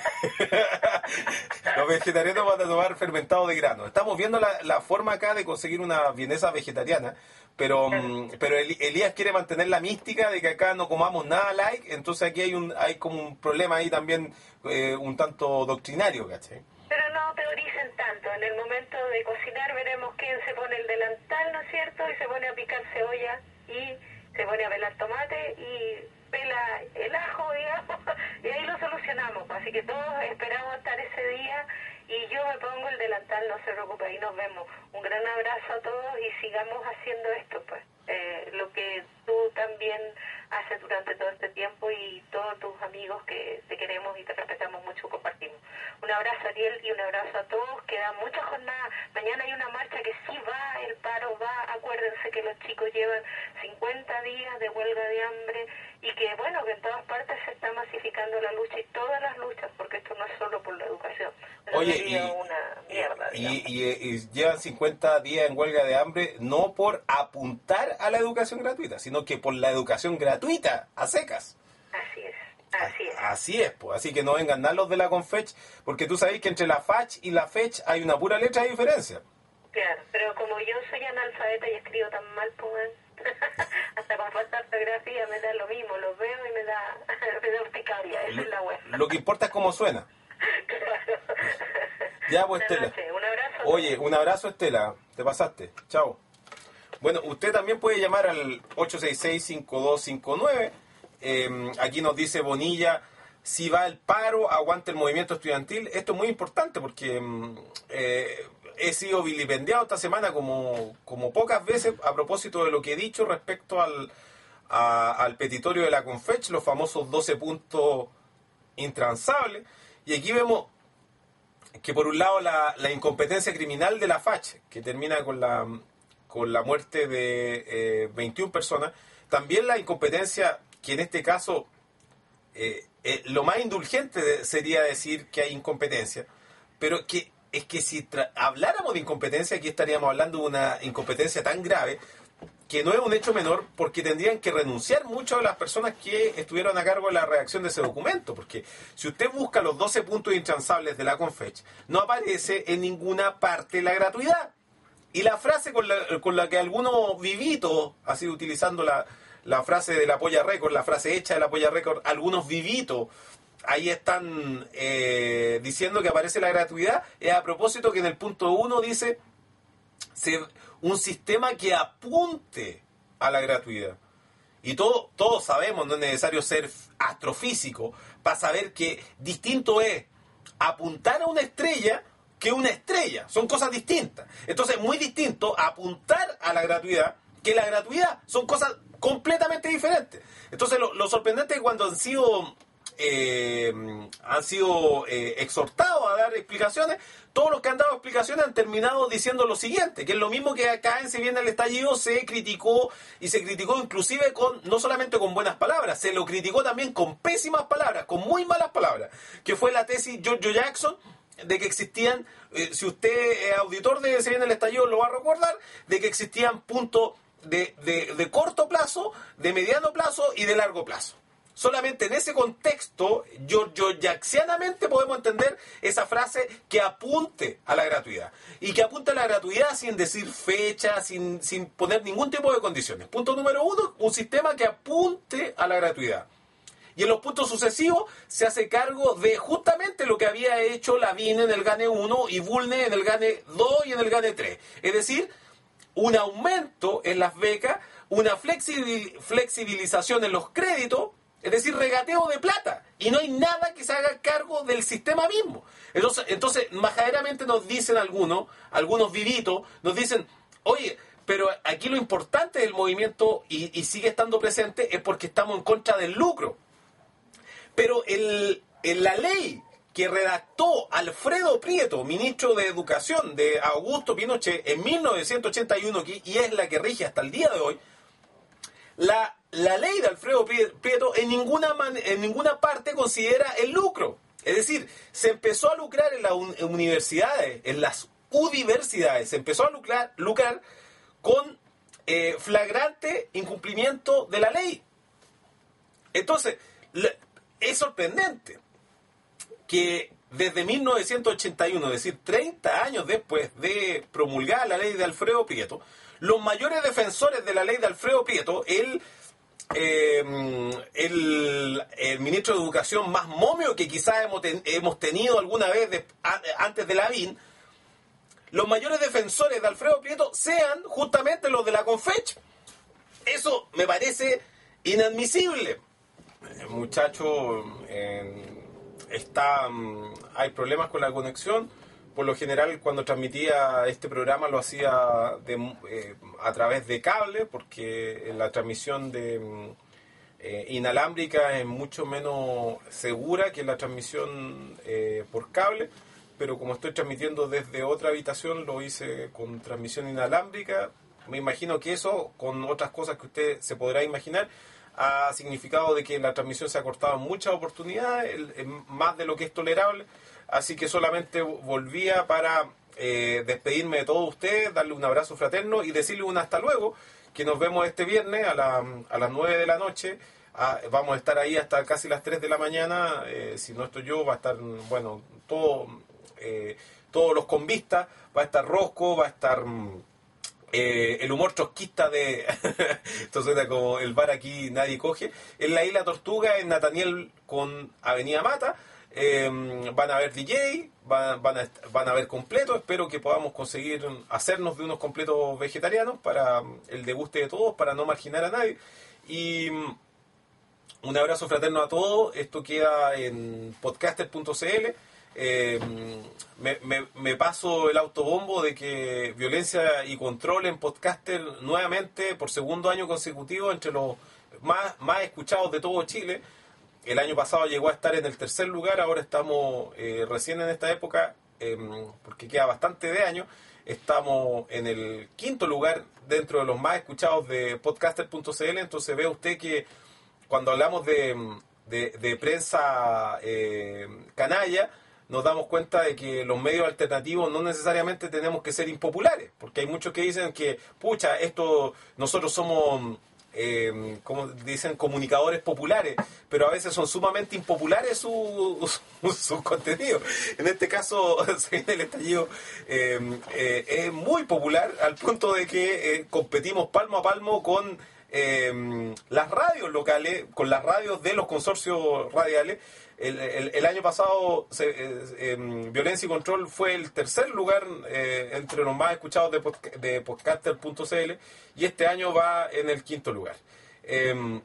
Los vegetarianos van a tomar fermentado de grano. Estamos viendo la, la forma acá de conseguir una vienesa vegetariana, pero, mm, pero Elías quiere mantener la mística de que acá no comamos nada like, entonces aquí hay un hay como un problema ahí también eh, un tanto doctrinario, ¿cachai? Pero no teoricen tanto. En el momento de cocinar veremos quién se pone el delantal, ¿no es cierto? Y se pone a picar cebolla y se pone a pelar tomate y pela el ajo, digamos, y ahí lo solucionamos. Así que todos esperamos estar ese día y yo me pongo el delantal, no se preocupe, ahí nos vemos. Un gran abrazo a todos y sigamos haciendo esto, pues. Eh, lo que tú también haces durante todo este tiempo y todos tus amigos que te queremos y te respetamos mucho, compartimos. Un abrazo, Ariel, y un abrazo a todos. Quedan muchas jornadas. Mañana hay una marcha que sí va, el paro va. Acuérdense que los chicos llevan cincuenta días de huelga de hambre y que, bueno, que en todas partes se está masificando la lucha y todas las luchas, porque esto no es solo por la educación. Oye, y, una mierda, y, y, y llevan cincuenta días en huelga de hambre no por apuntar a la educación gratuita, sino que por la educación gratuita, a secas. Así es. Así es. Así es, pues. Así que no vengan nada los de la Confech, porque tú sabes que entre la Fach y la Fech hay una pura letra de diferencia. Claro, pero como yo soy analfabeta y escribo tan mal, pues, hasta con falta de ortografía me da lo mismo, los veo y me da, me da urticaria, esa es la web. Lo que importa es cómo suena. Claro. Ya, pues, Estela. Un abrazo. Oye, un abrazo, Estela. Te pasaste. Chao. Bueno, usted también puede llamar al ocho seis seis, cinco dos cinco nueve. Eh, aquí nos dice Bonilla, si va el paro, aguanta el movimiento estudiantil. Esto es muy importante porque eh, he sido vilipendiado esta semana como, como pocas veces a propósito de lo que he dicho respecto al, a, al petitorio de la Confech, los famosos doce puntos intransables. Y aquí vemos que por un lado la, la incompetencia criminal de la Fach, que termina con la, con la muerte de eh, veintiuna personas, también la incompetencia que en este caso eh, eh, lo más indulgente de, sería decir que hay incompetencia, pero que es que si tra- habláramos de incompetencia, aquí estaríamos hablando de una incompetencia tan grave que no es un hecho menor, porque tendrían que renunciar muchas de las personas que estuvieron a cargo de la redacción de ese documento, porque si usted busca los doce puntos intransables de la Confech, no aparece en ninguna parte la gratuidad. Y la frase con la, con la que algunos vivitos, así utilizando la, la frase de la Polla Record, la frase hecha de la Polla Record, algunos vivitos, ahí están eh, diciendo que aparece la gratuidad, es a propósito que en el punto uno dice se, un sistema que apunte a la gratuidad. Y todo, todos sabemos, no es necesario ser astrofísico para saber que distinto es apuntar a una estrella que una estrella. Son cosas distintas. Entonces, muy distinto apuntar a la gratuidad que la gratuidad. Son cosas completamente diferentes. Entonces, lo, lo sorprendente es cuando han sido eh, han sido eh, exhortados a dar explicaciones, todos los que han dado explicaciones han terminado diciendo lo siguiente, que es lo mismo que acá en Si Viene el Estallido se criticó, y se criticó inclusive con no solamente con buenas palabras, se lo criticó también con pésimas palabras, con muy malas palabras, que fue la tesis Giorgio Jackson, de que existían, eh, si usted es auditor de Si Viene el Estallido lo va a recordar, de que existían puntos de, de, de corto plazo, de mediano plazo y de largo plazo. Solamente en ese contexto, georgiaxianamente podemos entender esa frase que apunte a la gratuidad. Y que apunte a la gratuidad sin decir fecha, sin, sin poner ningún tipo de condiciones. Punto número uno, un sistema que apunte a la gratuidad. Y en los puntos sucesivos se hace cargo de justamente lo que había hecho Lavín en el GANE uno y Bulnes en el GANE dos y en el GANE tres. Es decir, un aumento en las becas, una flexibil- flexibilización en los créditos, es decir, regateo de plata. Y no hay nada que se haga cargo del sistema mismo. Entonces, entonces majaderamente nos dicen algunos, algunos vivitos, nos dicen, oye, pero aquí lo importante del movimiento, y, y sigue estando presente, es porque estamos en contra del lucro. Pero el, en la ley que redactó Alfredo Prieto, ministro de Educación de Augusto Pinochet, en mil novecientos ochenta y uno, y es la que rige hasta el día de hoy, la, la ley de Alfredo Prieto en ninguna, man, en ninguna parte considera el lucro. Es decir, se empezó a lucrar en las un, en universidades, en las universidades, se empezó a lucrar, lucrar con eh, flagrante incumplimiento de la ley. Entonces, la, es sorprendente que desde mil novecientos ochenta y uno, es decir, treinta años después de promulgar la ley de Alfredo Prieto, los mayores defensores de la ley de Alfredo Prieto, el, eh, el, el ministro de Educación más momio que quizás hemos, ten, hemos tenido alguna vez de, a, antes de Lavín, los mayores defensores de Alfredo Prieto sean justamente los de la Confech. Eso me parece inadmisible. El muchacho eh, está, hay problemas con la conexión. Por lo general, cuando transmitía este programa lo hacía de, eh, a través de cable, porque la transmisión de eh, inalámbrica es mucho menos segura que la transmisión eh, por cable. Pero como estoy transmitiendo desde otra habitación, lo hice con transmisión inalámbrica. Me imagino que eso, con otras cosas que usted se podrá imaginar, ha significado de que la transmisión se ha cortado en muchas oportunidades, más de lo que es tolerable. Así que solamente volvía para eh, despedirme de todos ustedes, darle un abrazo fraterno y decirle un hasta luego, que nos vemos este viernes a, la, a las nueve de la noche. Ah, vamos a estar ahí hasta casi las tres de la mañana. Eh, si no estoy yo, va a estar, bueno, todo, eh, todos los convistas, va a estar Rosco, va a estar... Eh, el humor trotskista de entonces era como el bar aquí nadie coge. En la Isla Tortuga, en Nathaniel con Avenida Mata, eh, van a haber D J, van, van, a, van a haber completos. Espero que podamos conseguir hacernos de unos completos vegetarianos para el deguste de todos, para no marginar a nadie. Y un abrazo fraterno a todos. Esto queda en podcaster punto c l. Eh, me, me, me paso el autobombo de que Violencia y Control en Podcaster nuevamente por segundo año consecutivo entre los más, más escuchados de todo Chile. El año pasado llegó a estar en el tercer lugar, ahora estamos eh, recién en esta época, eh, porque queda bastante de año, estamos en el quinto lugar dentro de los más escuchados de podcaster punto c l. Entonces ve usted que cuando hablamos de, de, de prensa eh, canalla, nos damos cuenta de que los medios alternativos no necesariamente tenemos que ser impopulares, porque hay muchos que dicen que, pucha, esto, nosotros somos, eh, como dicen, comunicadores populares, pero a veces son sumamente impopulares sus su, su contenidos. En este caso, el estallido eh, eh, es muy popular al punto de que eh, competimos palmo a palmo con eh, las radios locales, con las radios de los consorcios radiales. El, el, el año pasado se, eh, eh, Violencia y Control fue el tercer lugar eh, entre los más escuchados de, podca de podcaster punto c l y este año va en el quinto lugar. Eh,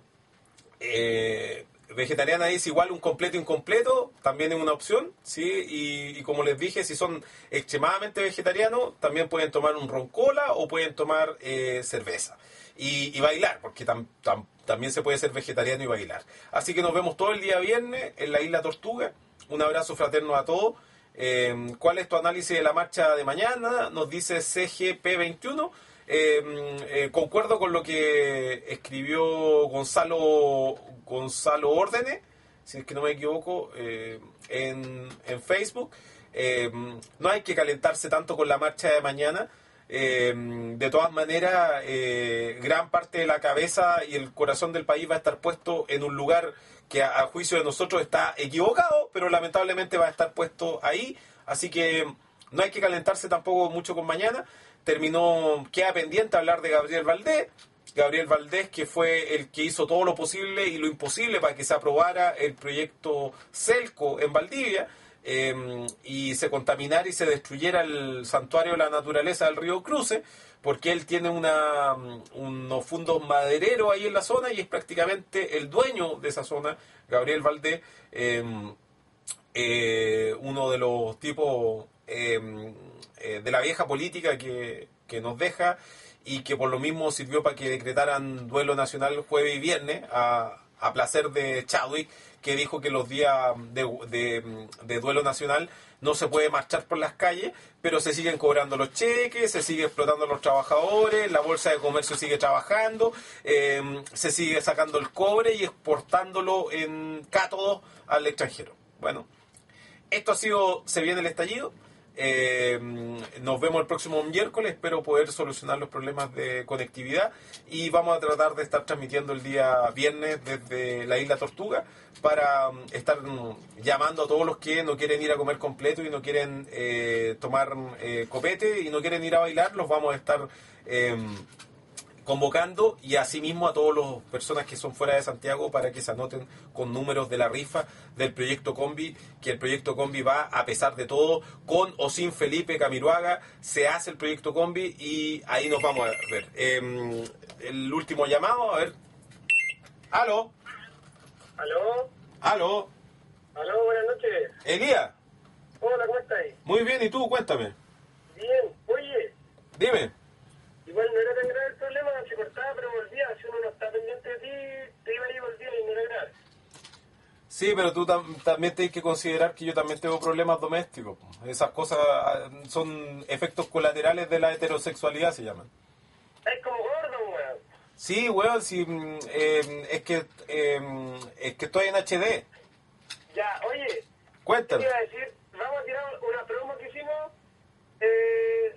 eh, vegetariana es igual un completo incompleto, también es una opción, ¿sí? Y, y como les dije, si son extremadamente vegetarianos, también pueden tomar un roncola o pueden tomar eh, cerveza. Y, y bailar, porque tam, tam, también se puede ser vegetariano y bailar. Así que nos vemos todo el día viernes en la Isla Tortuga. Un abrazo fraterno a todos. Eh, ¿Cuál es tu análisis de la marcha de mañana? Nos dice C G P veintiuno. Eh, eh, concuerdo con lo que escribió Gonzalo Gonzalo Órdenes, si es que no me equivoco, eh, en, en Facebook. Eh, no hay que calentarse tanto con la marcha de mañana. eh, de todas maneras, eh, gran parte de la cabeza y el corazón del país va a estar puesto en un lugar que a, a juicio de nosotros está equivocado, pero lamentablemente va a estar puesto ahí, así que no hay que calentarse tampoco mucho con mañana. Terminó, queda pendiente hablar de Gabriel Valdés, Gabriel Valdés, que fue el que hizo todo lo posible y lo imposible para que se aprobara el proyecto Celco en Valdivia, eh, y se contaminara y se destruyera el santuario de la naturaleza del río Cruce, porque él tiene una, unos fundos madereros ahí en la zona y es prácticamente el dueño de esa zona, Gabriel Valdés, eh, eh, uno de los tipos eh, eh, de la vieja política que, que nos deja, y que por lo mismo sirvió para que decretaran duelo nacional jueves y viernes a, a placer de Chadwick, que dijo que los días de, de, de duelo nacional no se puede marchar por las calles, pero se siguen cobrando los cheques, se sigue explotando a los trabajadores, la bolsa de comercio sigue trabajando, eh, se sigue sacando el cobre y exportándolo en cátodos al extranjero. Bueno, esto ha sido Se Viene el Estallido. Eh, nos vemos el próximo miércoles. Espero poder solucionar los problemas de conectividad y vamos a tratar de estar transmitiendo el día viernes desde la Isla Tortuga para um, estar um, llamando a todos los que no quieren ir a comer completo y no quieren eh, tomar eh, copete y no quieren ir a bailar. Los vamos a estar eh, convocando, y asimismo a todas las personas que son fuera de Santiago para que se anoten con números de la rifa del proyecto Combi, que el proyecto Combi va a pesar de todo, con o sin Felipe Camiroaga, se hace el proyecto Combi y ahí nos vamos a ver. Eh, el último llamado, a ver. ¿Aló? ¿Aló? ¿Aló? ¿Aló? Buenas noches. Elías. Hola, ¿cómo estáis? Muy bien, ¿y tú? Cuéntame. Bien. Oye, Dime. igual no era tan grave el problema, se cortaba pero volvía. Si uno no está pendiente de ti, te iba y volvía y no era grave. Sí, pero tú tam- también tienes que considerar que yo también tengo problemas domésticos. Esas cosas ah, son efectos colaterales de la heterosexualidad, se llaman. Es como gordo, weón. Sí, weón, sí, mm, eh, es que eh, es que estoy en H D. Ya, oye, ¿qué te Cuéntame. iba a decir? Vamos a tirar una promo que hicimos. Eh...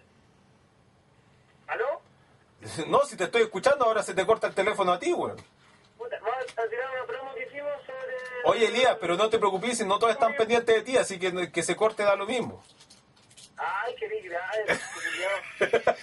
¿Aló? No, si te estoy escuchando, ahora se te corta el teléfono a ti, weón. Puta, vamos a tirar una promo que hicimos sobre... Oye, Elías, pero no te preocupes, si no todos están pendientes de ti, así que que se corte da lo mismo. Ay, qué grave, culiao.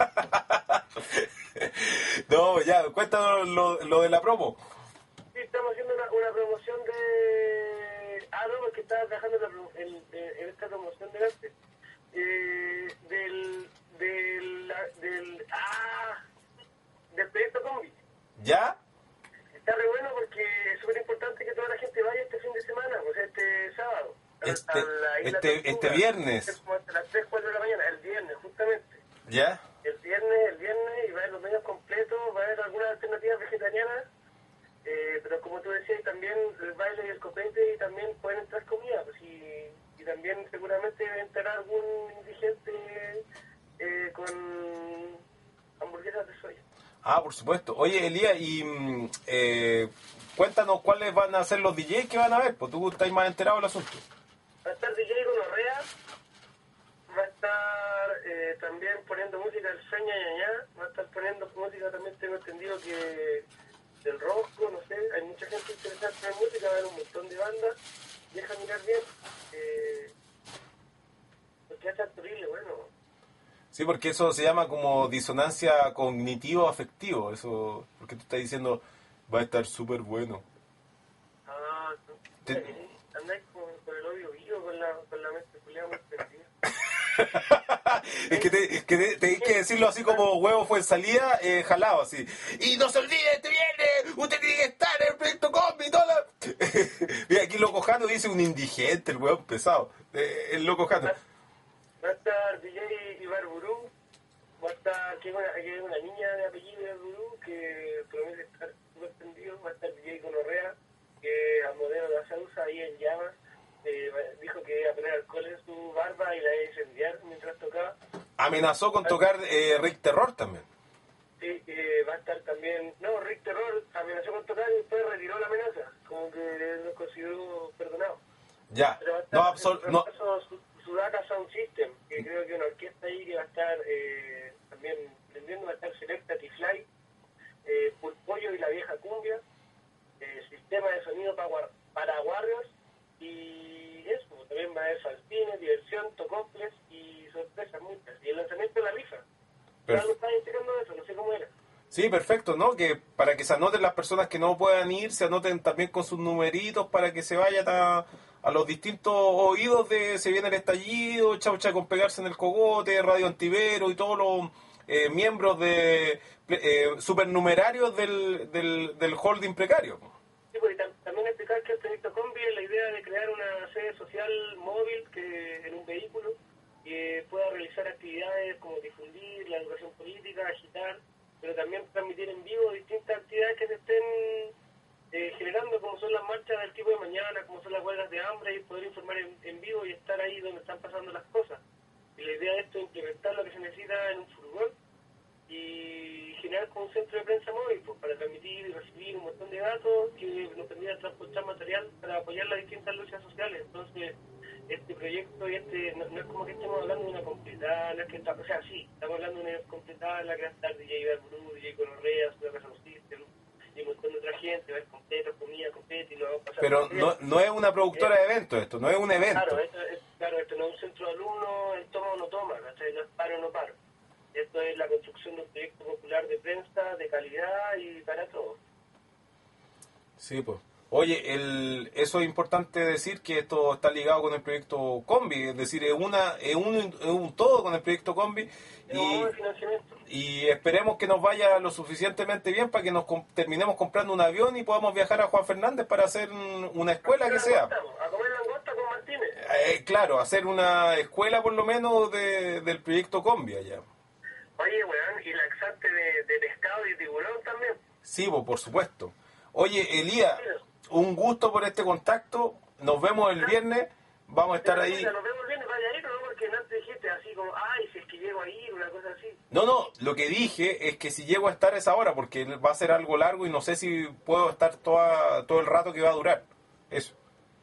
No, ya, cuéntanos lo, lo de la promo. Sí, estamos haciendo una, una promoción de... Ah, no, porque estaba trabajando en, la pro- en, en- en esta promoción de arte. Eh, del... Del... la- del... Ah... Del proyecto Combi. ¿Ya? Está re bueno porque es súper importante que toda la gente vaya este fin de semana, o sea, este sábado. a- Este- a la Isla este- Tortuga. este viernes. Es como hasta las tres, cuatro de la mañana, el viernes, justamente. ¿Ya? El viernes, el viernes, y va a haber los medios completos, va a haber algunas alternativas vegetarianas, eh, pero como tú decías, también el baile y el copete, y también pueden entrar comida, pues, y, y también seguramente entrará algún indigente eh, con hamburguesas de soya. Ah, por supuesto. Oye, Elías, y mm, eh, cuéntanos cuáles van a ser los D Js que van a ver, pues tú estás más enterado del asunto. Va a estar D J Gonorrea, va a estar eh, también poniendo música del Sueña Ñañá, va a estar poniendo música, también tengo entendido que del Rosco, no sé, hay mucha gente interesada en música, va a haber un montón de bandas, deja mirar bien, eh, porque va a estar terrible, bueno. Sí, porque eso se llama como disonancia cognitivo-afectivo, eso, porque tú estás diciendo, va a estar súper bueno. Ah, Te- andáis con, con el odio vivo, con la, con la mente culiada muy perdida. Es que, te, que te, tenés que decirlo así como huevo fue en salida, eh, jalado así. Y no se olvide, este viernes, usted tiene que estar en el proyecto Combi y todo lo... Mira, aquí Loco Jano dice un indigente, el huevo pesado. Eh, el Loco Jano. Va a estar D J Ibarburú, va a estar, que es una, que es una niña de apellido Ibarburú, que promete estar súper prendido, va a estar D J Gonorrea, que a modelo de la Sausa ahí en llamas, eh, dijo que iba a poner alcohol en su barba y la iba a incendiar mientras tocaba. Amenazó con tocar eh, Rick Terror también. Sí, eh, va a estar también, no, Rick Terror amenazó con tocar y después retiró la amenaza, como que lo consideró perdonado. Ya, Pero va a no, estar absol no, Su- Sudaka Sound System, que creo que una orquesta ahí que va a estar eh, también viendo, va a estar Selecta T-Fly, eh, Pulpollo y la Vieja Cumbia, eh, Sistema de Sonido para, para Warriors, y eso, también va a haber Saltines, Diversión, Tocoples y sorpresas muchas. Y el lanzamiento de la rifa. Ya lo estaba indicando eso, no sé cómo era. Sí, perfecto, ¿no? Que para que se anoten las personas que no puedan ir, se anoten también con sus numeritos para que se vayan a, a los distintos oídos de Se Viene el Estallido, Chaucha con Pegarse en el Cogote, Radio Antivero y todos los eh, miembros de eh, supernumerarios del, del, del holding precario. Sí, pues, también explicar que el proyecto Combi es la idea de crear una sede social móvil que en un vehículo que pueda realizar actividades como difundir la educación política, agitar, pero también transmitir en vivo distintas actividades que se estén eh, generando, como son las marchas del tipo de mañana, como son las huelgas de hambre, y poder informar en, en vivo y estar ahí donde están pasando las cosas. Y la idea de esto es implementar lo que se necesita en un furgón y generar como un centro de prensa móvil, pues, para transmitir y recibir un montón de datos que nos permitan transportar material para apoyar las distintas luchas sociales. Entonces, este proyecto y este no, no es como que estemos hablando de una completada, no es que está, o sea, sí, estamos hablando de una completada en la que va a estar D J Barburú, D J Conorrea, Super Sound System y un montón de otra gente, va a haber completos, comida, completo y lo vamos a pasar. Pero no, no es una productora de eventos esto, no es un evento. Claro, esto, es, claro, esto no es un centro de alumnos, el toma o no toma, ¿cachai? No es paro o no paro. Esto es la construcción de un proyecto popular de prensa, de calidad y para todos. Sí, pues. Oye, el, eso es importante decir que esto está ligado con el proyecto Combi, es decir, es, una, es, un, es un todo con el proyecto Combi y, y esperemos que nos vaya lo suficientemente bien para que nos com- terminemos comprando un avión y podamos viajar a Juan Fernández para hacer un, una escuela que sea. A comer langosta con Martínez. Eh, claro, hacer una escuela por lo menos de, del proyecto Combi allá. Oye, weón, y laxante de, de pescado y tiburón también. Sí, pues, por supuesto. Oye, Elías, un gusto por este contacto. Nos vemos el viernes. Vamos a estar ahí. Nos vemos el viernes, vaya a ir, ¿no? Porque antes dijiste así como, ay, si es que llego a ir, una cosa así. No, no, lo que dije es que si llego a estar a esa hora, porque va a ser algo largo y no sé si puedo estar toda, todo el rato que va a durar. Eso.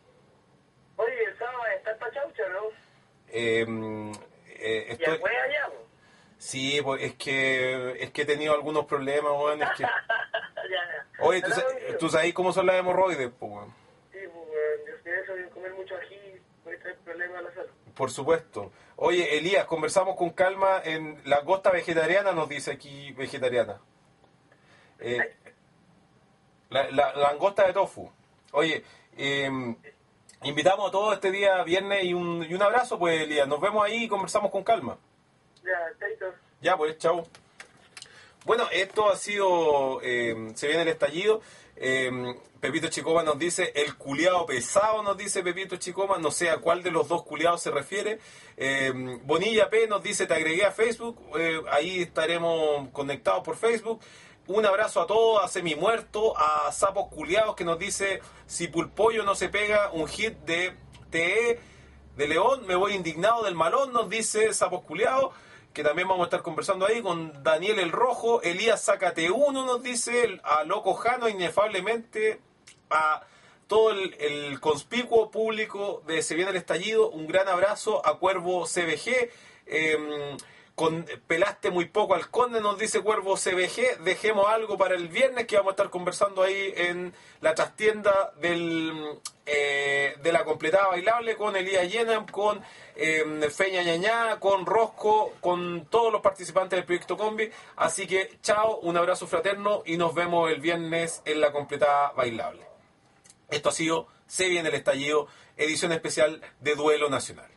Oye, el sábado va a estar pa' Chaucha, ¿no? Eh, eh, Y estoy... después allá, ¿no? Sí, pues es que es que he tenido algunos problemas, weón. Es que... ya, ya. Oye, ¿tú, sa- ¿tú sabes cómo son las hemorroides, pues, weón? Sí, pues, weón, yo sé eso de comer mucho ají, puede traer problemas a la salud. Por supuesto. Oye, Elías, conversamos con calma en la costa vegetariana, nos dice aquí vegetariana. Eh, la, la, la langosta de tofu. Oye, eh, invitamos a todos este día viernes y un, y un abrazo, pues, Elías. Nos vemos ahí y conversamos con calma. Ya, chaito. Ya, pues, chao. Bueno, esto ha sido, eh, se viene el estallido. Eh, Pepito Chicoma nos dice, el culiao pesado, nos dice Pepito Chicoma, no sé a cuál de los dos culiados se refiere. Eh, Bonilla P nos dice, te agregué a Facebook, eh, ahí estaremos conectados por Facebook. Un abrazo a todos, a Semi Muerto, a Sapos Culiados que nos dice, si Pulpollo no se pega un hit de T E de León, me voy indignado del malón, nos dice Sapos Culiados. Que también vamos a estar conversando ahí con Daniel el Rojo, Elías Sácate Uno nos dice, a Loco Jano, inefablemente, a todo el, el conspicuo público de Se Viene el Estallido, un gran abrazo, a Cuervo C B G, eh, con, pelaste muy poco al conde, nos dice Cuervo C B G, dejemos algo para el viernes que vamos a estar conversando ahí en la trastienda del, eh, de la completada bailable con Elías Yenam, con eh, Feña Ñañá, con Rosco, con todos los participantes del proyecto Combi. Así que chao, un abrazo fraterno y nos vemos el viernes en la completada bailable. Esto ha sido Se Viene el Estallido, edición especial de Duelo Nacional.